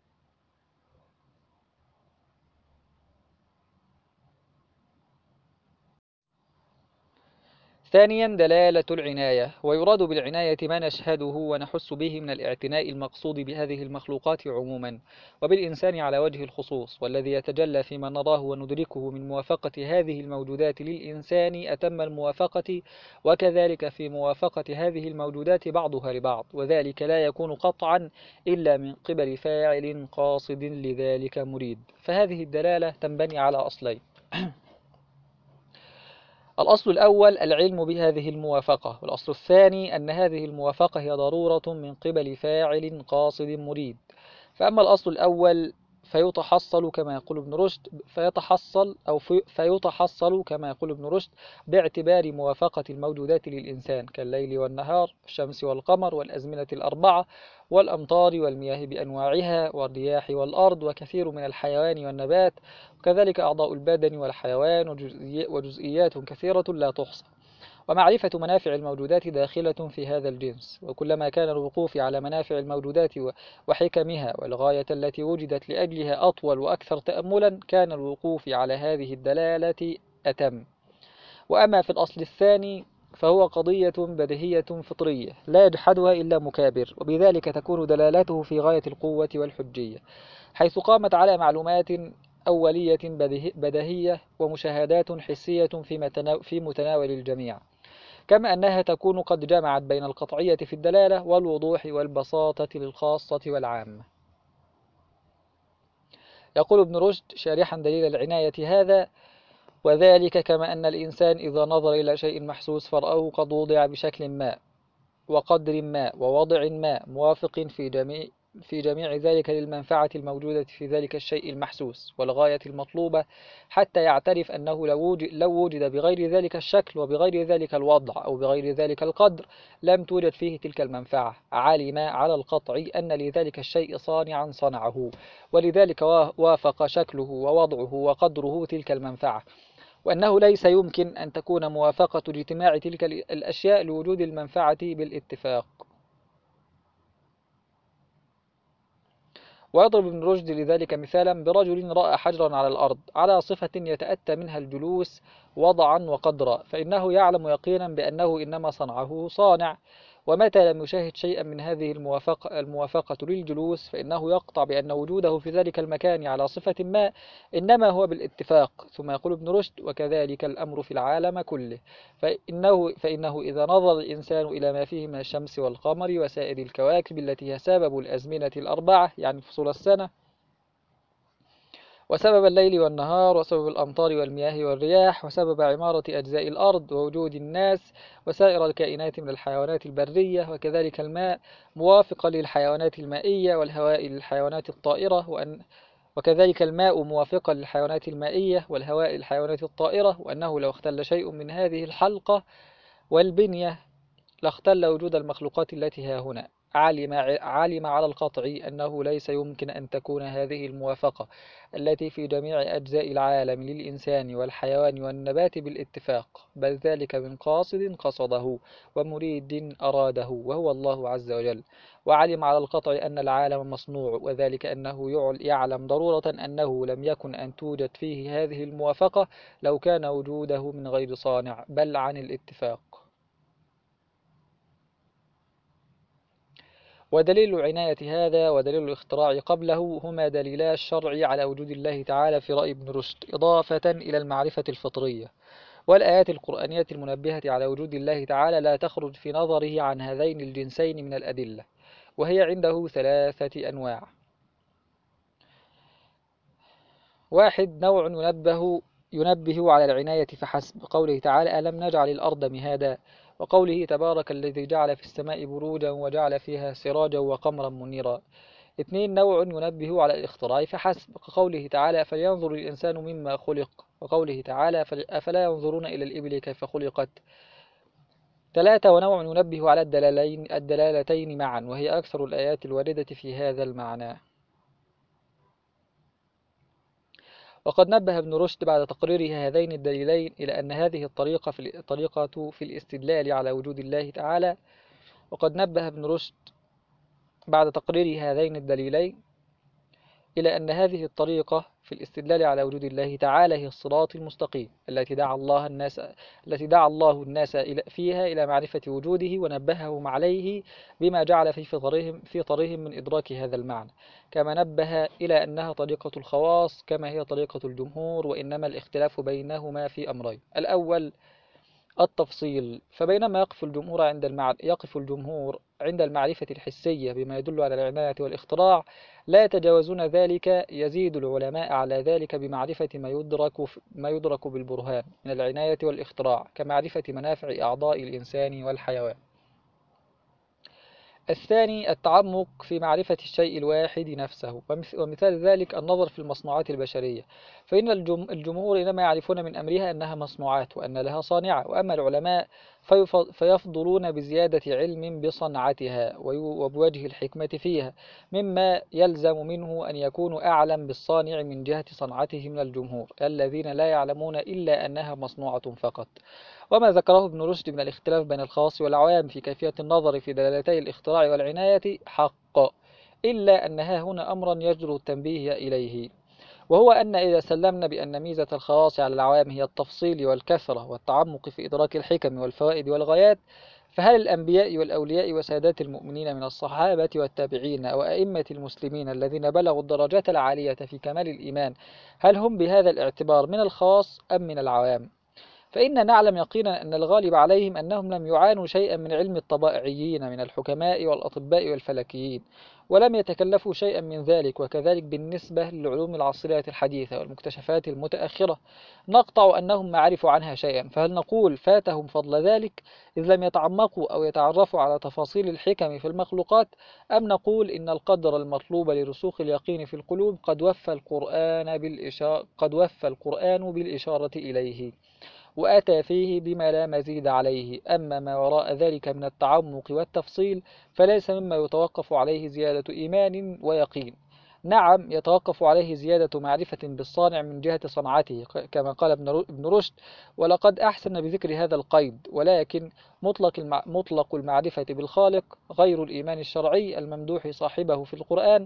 ثانيا دلالة العناية، ويراد بالعناية ما نشهده ونحس به من الاعتناء المقصود بهذه المخلوقات عموما، وبالإنسان على وجه الخصوص، والذي يتجلى فيما نراه وندركه من موافقة هذه الموجودات للإنسان أتم الموافقة، وكذلك في موافقة هذه الموجودات بعضها لبعض، وذلك لا يكون قطعا إلا من قبل فاعل قاصد لذلك مريد. فهذه الدلالة تنبني على أصلين: الأصل الأول العلم بهذه الموافقة، والأصل الثاني أن هذه الموافقة هي ضرورة من قبل فاعل قاصد مريد. فأما الأصل الأول فيتحصل كما يقول ابن رشد فيتحصل أو في فيتحصل كما يقول ابن رشد باعتبار موافقة الموجودات للإنسان كالليل والنهار، الشمس والقمر، والأزمنة الأربعة، والأمطار والمياه بأنواعها، والرياح والأرض، وكثير من الحيوان والنبات، وكذلك أعضاء البدن والحيوان، وجزئيات كثيرة لا تحصى. ومعرفة منافع الموجودات داخلة في هذا الجنس، وكلما كان الوقوف على منافع الموجودات وحكمها والغاية التي وجدت لأجلها أطول وأكثر تأملا كان الوقوف على هذه الدلالة أتم. وأما في الأصل الثاني فهو قضية بديهية فطرية لا يجحدها إلا مكابر، وبذلك تكون دلالته في غاية القوة والحجية، حيث قامت على معلومات أولية بديهية ومشاهدات حسية في متناول الجميع، كما أنها تكون قد جمعت بين القطعية في الدلالة والوضوح والبساطة للخاصة والعامة. يقول ابن رشد شارحا دليل العناية هذا: وذلك كما أن الإنسان إذا نظر إلى شيء محسوس فرآه قد وضع بشكل ما وقدر ما ووضع ما موافق في جميع في جميع ذلك للمنفعة الموجودة في ذلك الشيء المحسوس والغاية المطلوبة، حتى يعترف أنه لو وجد, لو وجد بغير ذلك الشكل وبغير ذلك الوضع أو بغير ذلك القدر لم توجد فيه تلك المنفعة. علم على القطع أن لذلك الشيء صانعا صنعه، ولذلك وافق شكله ووضعه وقدره تلك المنفعة، وأنه ليس يمكن أن تكون موافقة اجتماع تلك الأشياء لوجود المنفعة بالاتفاق. ويضرب ابن رشد لذلك مثالا برجل رأى حجرا على الأرض على صفة يتأتى منها الجلوس وضعا وقدرا، فإنه يعلم يقينا بأنه إنما صنعه صانع، ومتى لم يشاهد شيئا من هذه الموافقة, الموافقة للجلوس فإنه يقطع بأن وجوده في ذلك المكان على صفة ما إنما هو بالاتفاق. ثم يقول ابن رشد: وكذلك الأمر في العالم كله، فإنه, فإنه إذا نظر الإنسان إلى ما فيه من الشمس والقمر وسائر الكواكب التي هي سبب الأزمنة الأربعة يعني فصول السنة، وسبب الليل والنهار، وسبب الأمطار والمياه والرياح، وسبب عمارة أجزاء الأرض ووجود الناس وسائر الكائنات من الحيوانات البرية، وكذلك الماء موافقا للحيوانات المائية، والهواء للحيوانات الطائرة، وأن وكذلك الماء موافقا للحيوانات المائية والهواء للحيوانات الطائرة، وأنه لو اختل شيء من هذه الحلقة والبنية لاختل وجود المخلوقات التي ها هنا. علم, علم على القطع أنه ليس يمكن أن تكون هذه الموافقة التي في جميع أجزاء العالم للإنسان والحيوان والنبات بالاتفاق، بل ذلك من قاصد قصده ومريد أراده وهو الله عز وجل. وعلم على القطع أن العالم مصنوع، وذلك أنه يعلم ضرورة أنه لم يكن أن توجد فيه هذه الموافقة لو كان وجوده من غير صانع بل عن الاتفاق. ودليل عناية هذا ودليل الاختراع قبله هما دليلا الشرع على وجود الله تعالى في رأي ابن رشد، إضافة إلى المعرفة الفطرية. والآيات القرآنية المنبهة على وجود الله تعالى لا تخرج في نظره عن هذين الجنسين من الأدلة، وهي عنده ثلاثة أنواع. واحد، نوع ينبه ينبه على العناية فحسب، قوله تعالى: ألم نجعل الأرض مهادا، وقوله تبارك الذي جعل في السماء بروجا وجعل فيها سراجا وقمرا منيرا. اثنين، نوع ينبه على الاختراع فحسب، كقوله تعالى: فلينظر الإنسان مما خلق، وقوله تعالى: أفلا ينظرون إلى الإبل كيف خلقت. ثلاثة، ونوع ينبه على الدلالين الدلالتين معا، وهي أكثر الآيات الواردة في هذا المعنى. وقد نبه ابن رشد بعد تقرير هذين الدليلين إلى أن هذه الطريقة في الطريقة في الاستدلال على وجود الله تعالى وقد نبه ابن رشد بعد تقرير هذين الدليلين إلى أن هذه الطريقة في الاستدلال على وجود الله تعالى هي الصراط المستقيم التي دعا الله الناس التي دعا الله الناس فيها إلى معرفة وجوده، ونبههم عليه بما جعل في فطرهم في طرهم من إدراك هذا المعنى، كما نبه إلى أنها طريقة الخواص كما هي طريقة الجمهور، وإنما الاختلاف بينهما في أمرين: الأول التفصيل، فبينما يقف الجمهور عند المع... يقف الجمهور عند المعرفة الحسية بما يدل على العناية والاختراع، لا يتجاوزون ذلك، يزيد العلماء على ذلك بمعرفة ما يدرك ما يدرك بالبرهان من العناية والاختراع، كمعرفة منافع أعضاء الإنسان والحيوان. الثاني التعمق في معرفة الشيء الواحد نفسه، ومثال ذلك النظر في المصنوعات البشرية، فإن الجمهور إنما يعرفون من أمرها أنها مصنوعات وأن لها صانعة، وأما العلماء فيفضلون بزيادة علم بصنعتها وبوجه الحكمة فيها، مما يلزم منه أن يكونوا أعلم بالصانع من جهة صنعته من الجمهور الذين لا يعلمون إلا أنها مصنوعة فقط. وما ذكره ابن رشد من الاختلاف بين الخاص والعوام في كيفية النظر في دلالتي الاختراع والعناية حق، إلا أنها هنا أمرا يجدر التنبيه إليه، وهو أن إذا سلمنا بأن ميزة الخواص على العوام هي التفصيل والكثرة والتعمق في إدراك الحكم والفوائد والغايات، فهل الأنبياء والأولياء وسادات المؤمنين من الصحابة والتابعين وأئمة المسلمين الذين بلغوا الدرجات العالية في كمال الإيمان، هل هم بهذا الاعتبار من الخواص أم من العوام؟ فإن نعلم يقينا أن الغالب عليهم أنهم لم يعانوا شيئا من علم الطبائعيين من الحكماء والأطباء والفلكيين، ولم يتكلفوا شيئا من ذلك. وكذلك بالنسبة للعلوم العصرية الحديثة والمكتشفات المتأخرة، نقطع أنهم ما عرفوا عنها شيئا. فهل نقول فاتهم فضل ذلك إذ لم يتعمقوا أو يتعرفوا على تفاصيل الحكم في المخلوقات، أم نقول إن القدر المطلوب لرسوخ اليقين في القلوب قد وفى القرآن بالإشارة قد وفى القرآن بالإشارة إليه، وأتى فيه بما لا مزيد عليه. أما ما وراء ذلك من التعمق والتفصيل فليس مما يتوقف عليه زيادة إيمان ويقين. نعم، يتوقف عليه زيادة معرفة بالصانع من جهة صنعته كما قال ابن رشد: ولقد أحسن بذكر هذا القيد، ولكن مطلق المع... مطلق المعرفة بالخالق غير الإيمان الشرعي الممدوح صاحبه في القرآن.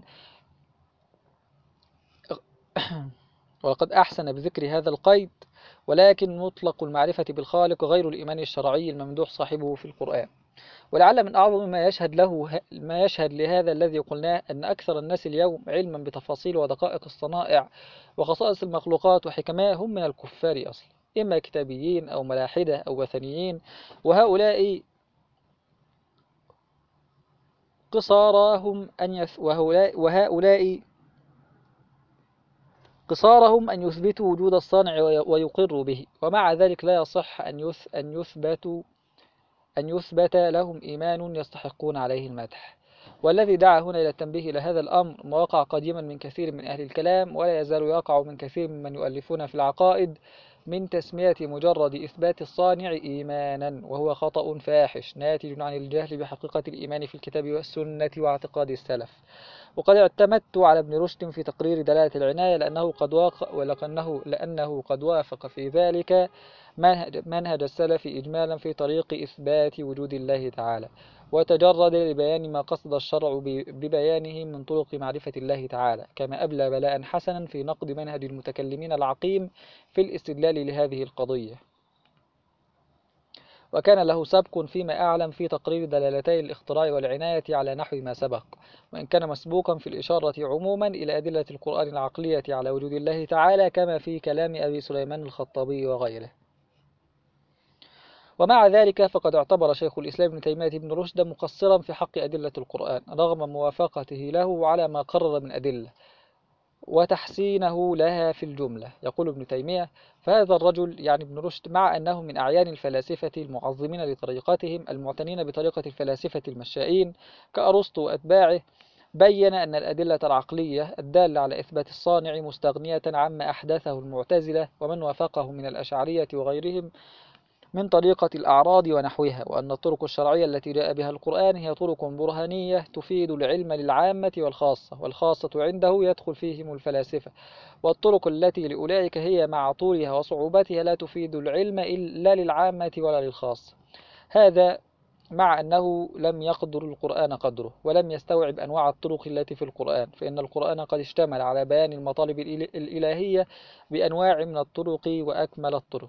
ولقد أحسن بذكر هذا القيد، ولكن مطلق المعرفة بالخالق غير الإيمان الشرعي الممدوح صاحبه في القرآن. ولعل من أعظم ما يشهد له ما يشهد لهذا الذي قلناه أن أكثر الناس اليوم علما بتفاصيل ودقائق الصنائع وخصائص المخلوقات وحكمها هم من الكفار أصلا، إما كتابيين أو ملاحدة أو وثنيين. وهؤلاء قصارهم أن يث وهؤلاء, وهؤلاء قصارهم أن يثبتوا وجود الصانع ويقروا به، ومع ذلك لا يصح أن يث أن يثبتوا أن يثبت لهم إيمان يستحقون عليه المدح. والذي دعا هنا إلى التنبيه إلى هذا الأمر ما وقع قديما من كثير من أهل الكلام، ولا يزال يقع من كثير ممن يؤلفون في العقائد، من تسمية مجرد إثبات الصانع إيمانا، وهو خطأ فاحش ناتج عن الجهل بحقيقة الإيمان في الكتاب والسنة واعتقاد السلف. وقد اعتمدت على ابن رشد في تقرير دلالة العناية لأنه قد واقع ولأنه لأنه قد وافق في ذلك منهج, منهج السلف إجمالا في طريق إثبات وجود الله تعالى، وتجرد لبيان ما قصد الشرع ببيانه من طرق معرفة الله تعالى، كما أبلى بلاء حسنا في نقد منهج المتكلمين العقيم في الاستدلال لهذه القضية. وكان له سبق فيما أعلم في تقرير دلالتي الاختراع والعناية على نحو ما سبق، وإن كان مسبوقا في الإشارة عموما إلى أدلة القرآن العقلية على وجود الله تعالى كما في كلام أبي سليمان الخطابي وغيره. ومع ذلك فقد اعتبر شيخ الإسلام ابن تيمية ابن رشد مقصرا في حق أدلة القرآن رغم موافقته له على ما قرر من أدلة وتحسينه لها في الجملة. يقول ابن تيمية: فهذا الرجل يعني ابن رشد مع أنه من أعيان الفلاسفة المعظمين لطريقتهم المعتنين بطريقة الفلاسفة المشائين كأرسطو وأتباعه، بين أن الأدلة العقلية الدالة على إثبات الصانع مستغنية عما أحدثه المعتزلة ومن وافقه من الأشعرية وغيرهم من طريقة الأعراض ونحوها، وأن الطرق الشرعية التي جاء بها القرآن هي طرق برهانية تفيد العلم للعامة والخاصة، والخاصة عنده يدخل فيهم الفلاسفة، والطرق التي لأولئك هي مع طولها وصعوبتها لا تفيد العلم إلا للعامة ولا للخاصة. هذا مع أنه لم يقدر القرآن قدره ولم يستوعب أنواع الطرق التي في القرآن، فإن القرآن قد اشتمل على بيان المطالب الإلهية بأنواع من الطرق وأكمل الطرق.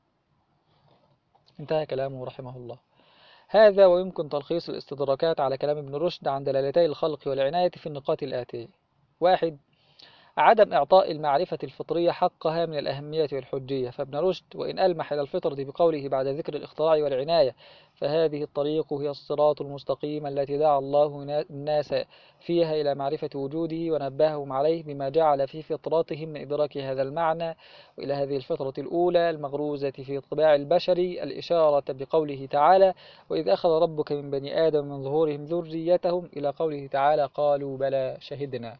انتهى كلامه رحمه الله. هذا ويمكن تلخيص الاستدراكات على كلام ابن رشد عن دلالتي الخلق والعناية في النقاط الآتية: واحد، عدم إعطاء المعرفة الفطرية حقها من الأهمية والحجية. فابن رشد وإن ألمح إلى الفطرة بقوله بعد ذكر الاختراع والعناية: فهذه الطريق هي الصراط المستقيم التي دعا الله الناس فيها إلى معرفة وجوده ونبههم عليه بما جعل في فطرتهم من إدراك هذا المعنى، وإلى هذه الفطرة الأولى المغروزة في طباع البشر الإشارة بقوله تعالى: وإذ أخذ ربك من بني آدم من ظهورهم ذريتهم، إلى قوله تعالى: قالوا بلى شهدنا.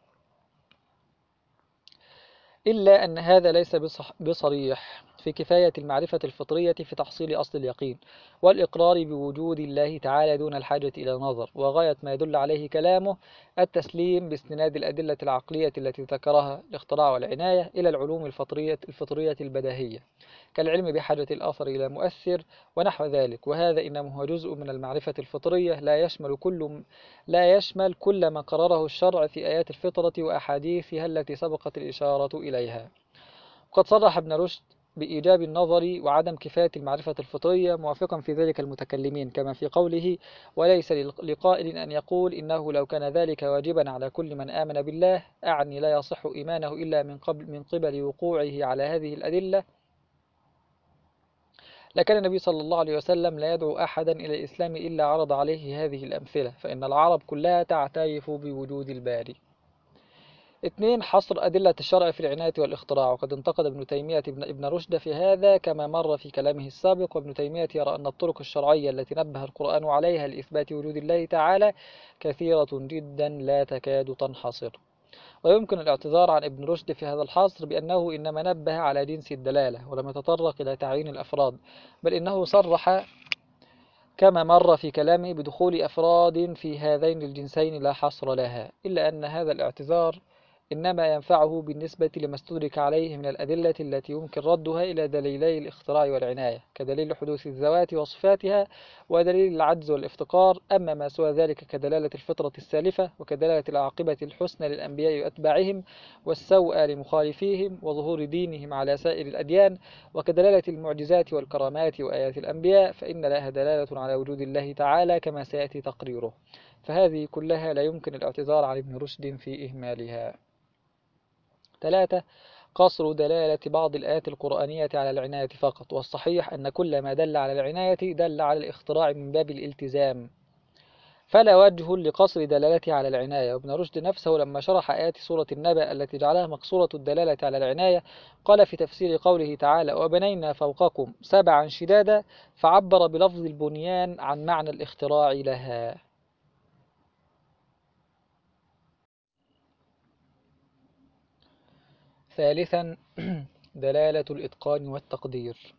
إلا أن هذا ليس بصريح في كفاية المعرفة الفطرية في تحصيل أصل اليقين والإقرار بوجود الله تعالى دون الحاجة إلى نظر، وغاية ما يدل عليه كلامه التسليم باستناد الأدلة العقلية التي ذكرها الاختراع والعناية إلى العلوم الفطرية, الفطرية البديهية كالعلم بحاجة الآثر إلى مؤثر ونحو ذلك. وهذا إنما هو جزء من المعرفة الفطرية لا يشمل كل لا يشمل كل ما قرره الشرع في آيات الفطرة وأحاديثها التي سبقت الإشارة إليها. وقد صرح ابن رشد بإيجاب النظر وعدم كفاية المعرفة الفطرية، موافقا في ذلك المتكلمين كما في قوله: وليس لقائل أن يقول إنه لو كان ذلك واجبا على كل من آمن بالله، أعني لا يصح إيمانه إلا من قبل من قبل وقوعه على هذه الأدلة لكن النبي صلى الله عليه وسلم لا يدعو أحدا إلى الإسلام إلا عرض عليه هذه الأمثلة، فإن العرب كلها تعترف بوجود الباري. اثنين، حصر أدلة الشرع في العناية والاختراع. وقد انتقد ابن تيمية ابن, ابن رشد في هذا كما مر في كلامه السابق. وابن تيمية يرى أن الطرق الشرعية التي نبه القرآن عليها لإثبات وجود الله تعالى كثيرة جدا لا تكاد تنحصر. ويمكن الاعتذار عن ابن رشد في هذا الحصر بأنه إنما نبه على جنس الدلالة ولم يتطرق إلى تعيين الأفراد، بل إنه صرح كما مر في كلامه بدخول أفراد في هذين الجنسين لا حصر لها، إلا أن هذا الاعتذار إنما ينفعه بالنسبة لما استدرك عليه من الأدلة التي يمكن ردها إلى دليلي الاختراع والعناية، كدليل حدوث الذوات وصفاتها ودليل العجز والافتقار. أما ما سوى ذلك كدلالة الفطرة السالفة وكدلالة العاقبة الحسنى للأنبياء وأتباعهم والسوء لمخالفيهم وظهور دينهم على سائر الأديان وكدلالة المعجزات والكرامات وآيات الأنبياء، فإن لها دلالة على وجود الله تعالى كما سيأتي تقريره، فهذه كلها لا يمكن الاعتذار عن ابن رشد في إهمالها. ثلاثة، قصر دلالة بعض الآيات القرآنية على العناية فقط. والصحيح أن كل ما دل على العناية دل على الاختراع من باب الالتزام، فلا وجه لقصر دلالته على العناية. وابن رشد نفسه لما شرح آيات سورة النبأ التي جعلها مقصورة الدلالة على العناية قال في تفسير قوله تعالى: وبنينا فوقكم سبعا شدادا، فعبر بلفظ البنيان عن معنى الاختراع لها. ثالثا، دلالة الإتقان والتقدير.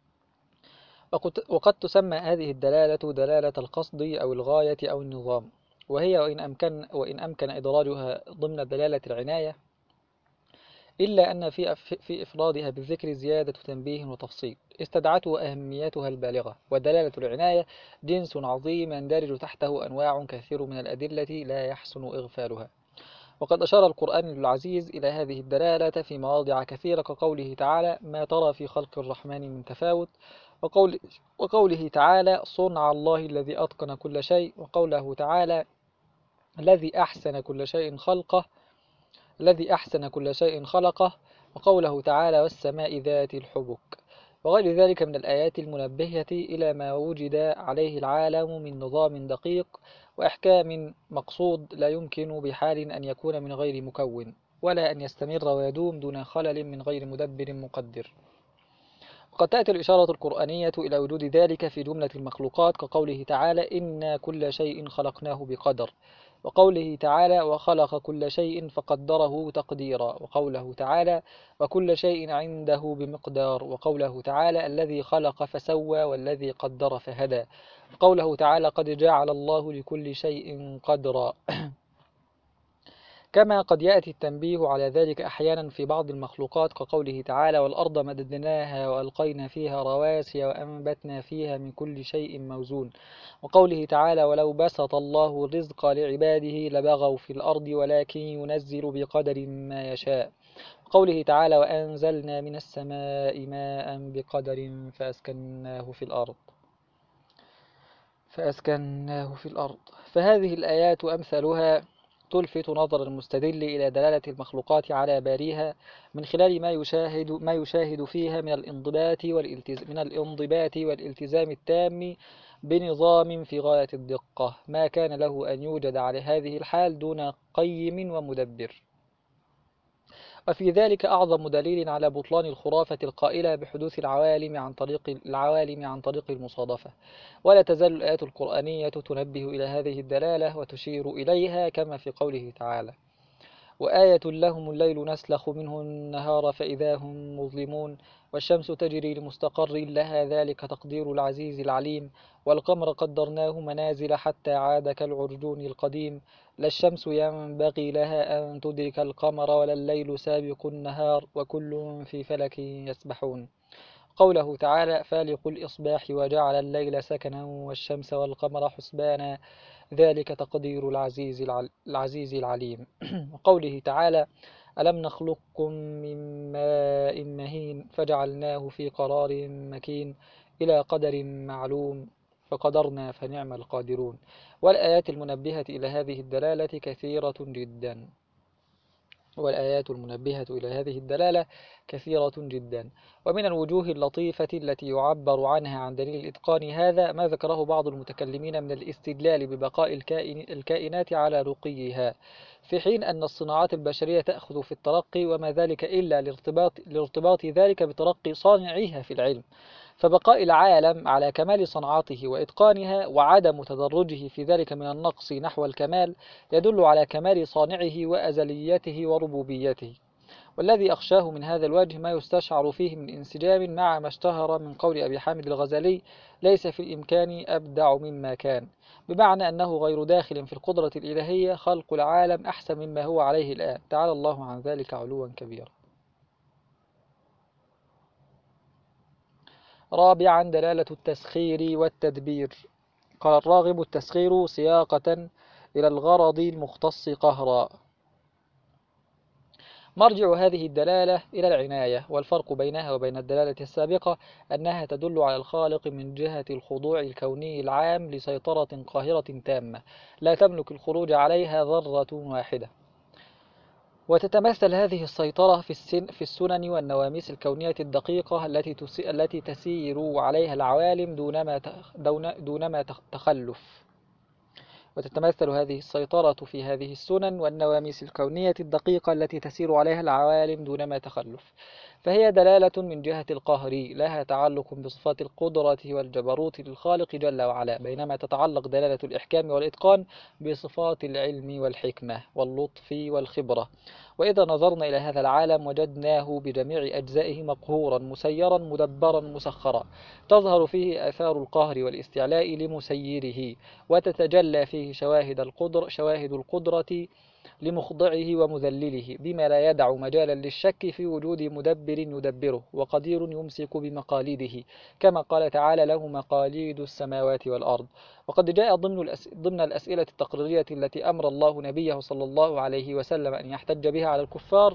وقد تسمى هذه الدلالة دلالة القصد أو الغاية أو النظام، وهي وإن أمكن, وإن أمكن إدراجها ضمن دلالة العناية، إلا أن في في إفرادها بالذكر زيادة تنبيه وتفصيل استدعته أهميتها البالغة. ودلالة العناية جنس عظيم يندرج تحته أنواع كثير من الأدلة لا يحسن إغفالها. وقد أشار القرآن العزيز إلى هذه الدلالة في مواضع كثيرة كقوله تعالى: ما ترى في خلق الرحمن من تفاوت، وقول وقوله تعالى: صنع الله الذي أتقن كل شيء، وقوله تعالى: الذي أحسن كل شيء خلقه الذي أحسن كل شيء خلقه، وقوله تعالى: والسماء ذات الحبك، وغير ذلك من الآيات المنبهة إلى ما وجد عليه العالم من نظام دقيق وإحكام مقصود لا يمكن بحال أن يكون من غير مكون، ولا أن يستمر ويدوم دون خلل من غير مدبر مقدر. وقد تأتي الإشارة القرآنية إلى وجود ذلك في جملة المخلوقات كقوله تعالى: إنا كل شيء خلقناه بقدر، وقوله تعالى: وخلق كل شيء فقدره تقديرا، وقوله تعالى: وكل شيء عنده بمقدار، وقوله تعالى: الذي خلق فسوى والذي قدر فهدى، وقوله تعالى: قد جعل الله لكل شيء قدرا. كما قد يأتي التنبيه على ذلك أحيانا في بعض المخلوقات كقوله تعالى: والأرض مددناها وألقينا فيها رواسي وأنبتنا فيها من كل شيء موزون، وقوله تعالى: ولو بسط الله الرزق لعباده لبغوا في الأرض ولكن ينزل بقدر ما يشاء، وقوله تعالى: وأنزلنا من السماء ماء بقدر فأسكناه في الأرض فأسكناه في الأرض فهذه الآيات وأمثالها تلفت نظر المستدل إلى دلالة المخلوقات على باريها من خلال ما يشاهد ما يشاهد فيها من الانضباط والالتزام من الانضباط والالتزام التام بنظام في غاية الدقة، ما كان له أن يوجد على هذه الحال دون قيم ومدبر. وفي ذلك أعظم دليل على بطلان الخرافة القائلة بحدوث العوالم عن طريق العوالم عن طريق المصادفة. ولا تزال الآيات القرآنية تنبه إلى هذه الدلالة وتشير إليها كما في قوله تعالى: وآية لهم الليل نسلخ منه النهار فإذا هم مظلمون، والشمس تجري لمستقر لها ذلك تقدير العزيز العليم، والقمر قدرناه منازل حتى عاد كالعرجون القديم، لا الشمس ينبغي لها أن تدرك القمر ولا الليل سابق النهار وكل في فلك يسبحون. قوله تعالى: فالق الإصباح وجعل الليل سكنا والشمس والقمر حسبانا ذلك تقدير العزيز العزيز العليم. وقوله تعالى: ألم نخلقكم من ماء مهين فجعلناه في قرار مكين إلى قدر معلوم فقدرنا فنعم القادرون. والآيات المنبهة إلى هذه الدلالة كثيرة جدا. والآيات المنبهة إلى هذه الدلالة كثيرة جدا. ومن الوجوه اللطيفة التي يعبر عنها عن دليل الإتقان هذا ما ذكره بعض المتكلمين من الاستدلال ببقاء الكائن الكائنات على رقيها، في حين أن الصناعات البشرية تأخذ في الترقي، وما ذلك إلا لارتباط, لارتباط ذلك بترقي صانعيها في العلم. فبقاء العالم على كمال صنعاته وإتقانها وعدم تدرجه في ذلك من النقص نحو الكمال يدل على كمال صانعه وأزليته وربوبيته. والذي أخشاه من هذا الوجه ما يستشعر فيه من انسجام مع ما اشتهر من قول أبي حامد الغزالي: ليس في الإمكان أبدع مما كان، بمعنى أنه غير داخل في القدرة الإلهية خلق العالم أحسن مما هو عليه الآن، تعالى الله عن ذلك علوا كبيرا. رابعا دلالة التسخير والتدبير. قال الراغب: التسخير سياقة إلى الغرض المختص قهرا. مرجع هذه الدلالة إلى العناية، والفرق بينها وبين الدلالة السابقة أنها تدل على الخالق من جهة الخضوع الكوني العام لسيطرة قاهرة تامة لا تملك الخروج عليها ذرة واحدة. وتتمثل هذه السيطرة في السن في السنن والنواميس الكونية الدقيقة التي التي تسير عليها العوالم دونما دون دونما تخلف. وتتمثل هذه السيطرة في هذه السنن والنواميس الكونية الدقيقة التي تسير عليها العوالم دونما تخلف، فهي دلالة من جهة القهر لها تعلق بصفات القدرة والجبروت للخالق جل وعلا، بينما تتعلق دلالة الإحكام والإتقان بصفات العلم والحكمة واللطف والخبرة. وإذا نظرنا إلى هذا العالم وجدناه بجميع أجزائه مقهورا مسيرا مدبرا مسخرا، تظهر فيه آثار القهر والاستعلاء لمسيره، وتتجلى فيه شواهد القدر شواهد القدرة لمخضعه ومذلله، بما لا يدع مجالا للشك في وجود مدبر يدبره وقدير يمسك بمقاليده، كما قال تعالى: له مقاليد السماوات والأرض. وقد جاء ضمن, الأس... ضمن الأسئلة التقريرية التي أمر الله نبيه صلى الله عليه وسلم أن يحتج بها على الكفار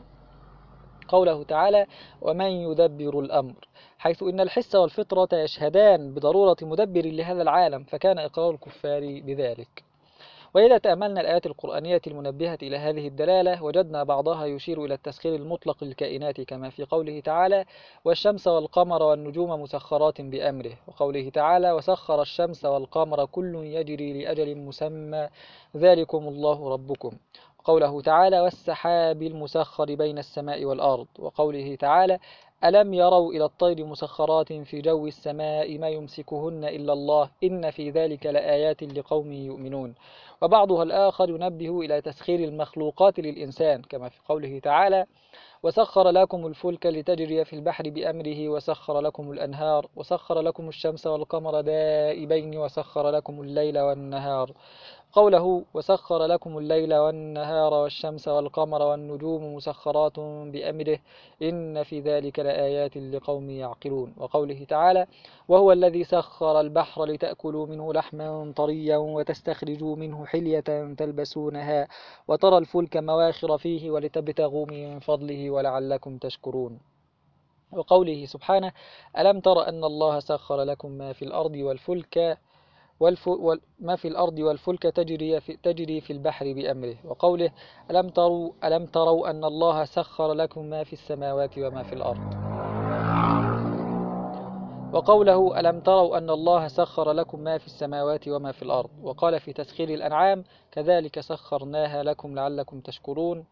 قوله تعالى: ومن يدبر الأمر، حيث إن الحس والفطرة يشهدان بضرورة مدبر لهذا العالم، فكان إقرار الكفار بذلك. وإذا تأملنا الآيات القرآنية المنبهة إلى هذه الدلالة وجدنا بعضها يشير إلى التسخير المطلق للكائنات، كما في قوله تعالى: والشمس والقمر والنجوم مسخرات بأمره، وقوله تعالى: وسخر الشمس والقمر كل يجري لأجل مسمى ذلكم الله ربكم، وقوله تعالى: والسحاب المسخر بين السماء والأرض، وقوله تعالى: ألم يروا إلى الطير مسخرات في جو السماء ما يمسكهن إلا الله إن في ذلك لآيات لقوم يؤمنون. وبعضها الآخر ينبه إلى تسخير المخلوقات للإنسان، كما في قوله تعالى: وسخر لكم الفلك لتجري في البحر بأمره وسخر لكم الأنهار وسخر لكم الشمس والقمر دائبين وسخر لكم الليل والنهار. قوله: وسخر لكم الليل والنهار والشمس والقمر والنجوم مسخرات بأمره إن في ذلك لآيات لقوم يعقلون. وقوله تعالى: وهو الذي سخر البحر لتأكلوا منه لحما طريا وتستخرجوا منه حلية تلبسونها وترى الفلك مواخر فيه ولتبتغوا من فضله ولعلكم تشكرون. وقوله سبحانه: ألم تر أن الله سخر لكم ما في الأرض والفلك والف... وال... ما في الأرض والفلك تجري في... تجري في البحر بأمره. وقوله: ألم تروا ألم تروا أن الله سخر لكم ما في السماوات وما في الأرض. وقوله: ألم تروا أن الله سخر لكم ما في السماوات وما في الأرض. وقال في تسخير الأنعام: كذلك سخرناها لكم لعلكم تشكرون.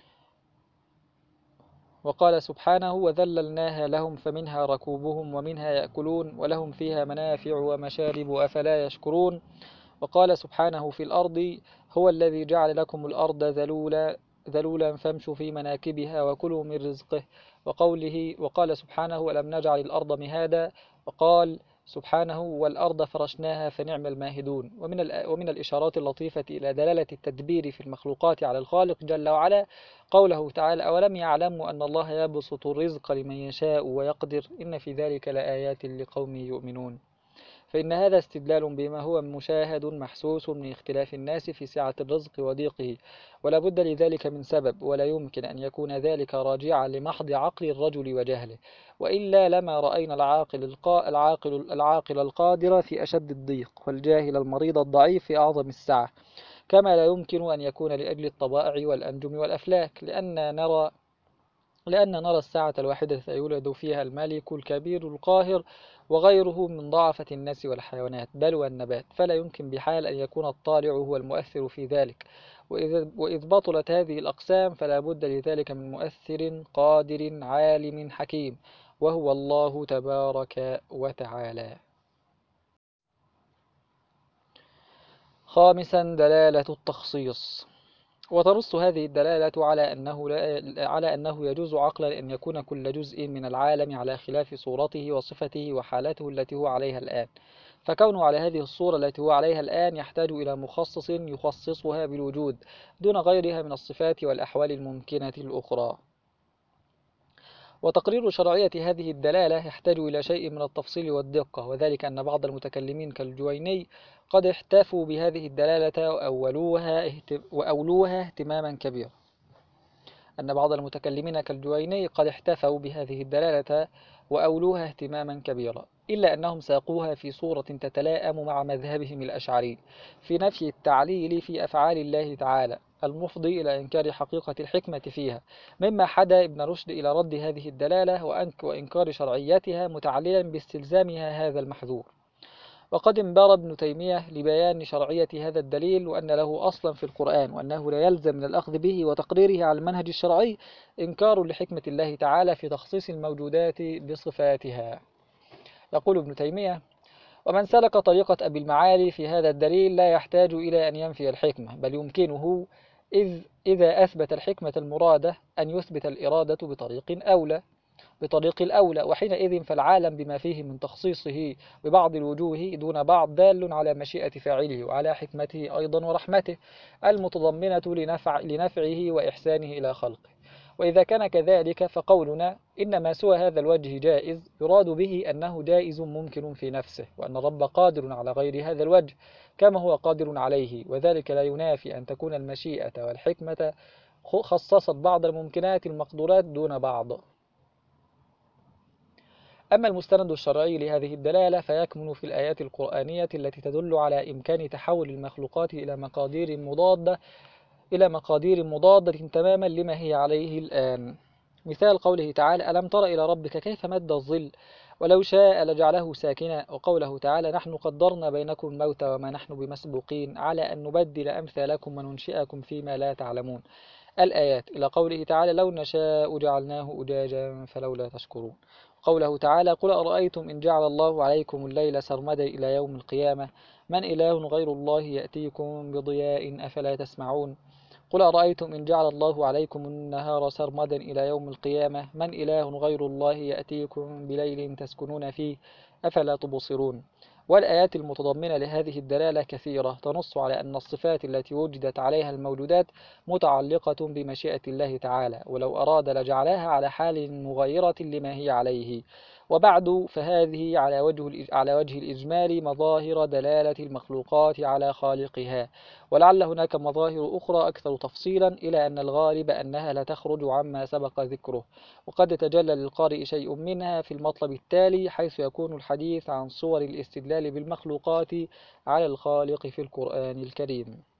وقال سبحانه: وذللناها لهم فمنها ركوبهم ومنها يأكلون ولهم فيها منافع ومشارب أفلا يشكرون. وقال سبحانه في الأرض: هو الذي جعل لكم الأرض ذلولا ذلولا فامشوا في مناكبها وكلوا من رزقه. وقوله وقال سبحانه: ولم نجعل الأرض مهادا. وقال سبحانه: والأرض فرشناها فنعم الماهدون. ومن ومن الإشارات اللطيفة إلى دلالة التدبير في المخلوقات على الخالق جل وعلا قوله تعالى: أولم يعلموا أن الله يبسط الرزق لمن يشاء ويقدر إن في ذلك لآيات لقوم يؤمنون. فإن هذا استدلال بما هو مشاهد محسوس من اختلاف الناس في سعة الرزق وضيقه، ولا بد لذلك من سبب، ولا يمكن أن يكون ذلك راجعا لمحض عقل الرجل وجهله، وإلا لما رأينا العاقل القا... العاقل العاقل القادر في أشد الضيق، والجاهل المريض الضعيف في أعظم السعة. كما لا يمكن أن يكون لأجل الطبائع والأنجم والأفلاك، لأن نرى لأن نرى الساعة الواحدة يولد فيها الملك الكبير القاهر وغيره من ضعفة الناس والحيوانات بل والنبات، فلا يمكن بحال أن يكون الطالع هو المؤثر في ذلك. وإذا وإذ بطلت هذه الأقسام فلا بد لذلك من مؤثر قادر عالم حكيم، وهو الله تبارك وتعالى. خامسا، دلالة التخصيص. وتنص هذه الدلالة على أنه لا على أنه يجوز عقلا أن يكون كل جزء من العالم على خلاف صورته وصفته وحالته التي هو عليها الآن، فكونه على هذه الصورة التي هو عليها الآن يحتاج إلى مخصص يخصصها بالوجود دون غيرها من الصفات والأحوال الممكنة الأخرى. وتقرير شرعية هذه الدلالة يحتاج إلى شيء من التفصيل والدقة، وذلك أن بعض المتكلمين كالجويني قد احتفوا بهذه الدلالة وأولوها وأولوها اهتماما كبيرا أن بعض المتكلمين كالجويني قد احتفوا بهذه الدلالة وأولوها اهتماما كبيرا، إلا أنهم ساقوها في صورة تتلائم مع مذهبهم الأشعري في نفي التعليل في أفعال الله تعالى المفضي إلى إنكار حقيقة الحكمة فيها، مما حدا ابن رشد إلى رد هذه الدلالة وإنكار شرعيتها متعللا باستلزامها هذا المحذور. وقد انبر ابن تيمية لبيان شرعية هذا الدليل وأن له أصلا في القرآن، وأنه لا يلزم من الأخذ به وتقريره على المنهج الشرعي إنكار لحكمة الله تعالى في تخصيص الموجودات بصفاتها. يقول ابن تيمية: ومن سلك طريقة أبي المعالي في هذا الدليل لا يحتاج إلى أن ينفي الحكمة، بل يمكنه إذ إذا أثبت الحكمة المرادة أن يثبت الإرادة بطريق أولى بطريق الأولى، وحينئذ فالعالم بما فيه من تخصيصه ببعض الوجوه دون بعض دال على مشيئة فاعله وعلى حكمته أيضا ورحمته المتضمنة لنفع لنفعه وإحسانه إلى خلقه. وإذا كان كذلك فقولنا إنما سوى هذا الوجه جائز يراد به أنه جائز ممكن في نفسه، وأن الرب قادر على غير هذا الوجه كما هو قادر عليه، وذلك لا ينافي أن تكون المشيئة والحكمة خصصت بعض الممكنات المقدورات دون بعض. أما المستند الشرعي لهذه الدلالة فيكمن في الآيات القرآنية التي تدل على إمكان تحول المخلوقات إلى مقادير مضادة إلى مقادير مضادة تماما لما هي عليه الآن. مثال قوله تعالى: ألم تر إلى ربك كيف مد الظل ولو شاء لجعله ساكنا، وقوله تعالى: نحن قدرنا بينكم الموت وما نحن بمسبوقين على أن نبدل أمثالكم وننشئكم فيما لا تعلمون. الآيات إلى قوله تعالى: لو نشاء جعلناه أجاجا فلولا تشكرون. قوله تعالى: قل أرأيتم إن جعل الله عليكم الليل سرمدا إلى يوم القيامة من إله غير الله يأتيكم بضياء أفلا تسمعون. قل أرأيتم إن جعل الله عليكم النهار سرمدا إلى يوم القيامة من إله غير الله يأتيكم بليل تسكنون فيه أفلا تبصرون. والآيات المتضمنة لهذه الدلالة كثيرة تنص على أن الصفات التي وجدت عليها الموجودات متعلقة بمشيئة الله تعالى، ولو أراد لجعلها على حال مغايرة لما هي عليه. وبعد فهذه على وجه على وجه الإجمال مظاهر دلالة المخلوقات على خالقها، ولعل هناك مظاهر أخرى أكثر تفصيلا، إلى أن الغالب أنها لا تخرج عما سبق ذكره، وقد يتجلى للقارئ شيء منها في المطلب التالي، حيث يكون الحديث عن صور الاستدلال بالمخلوقات على الخالق في القرآن الكريم.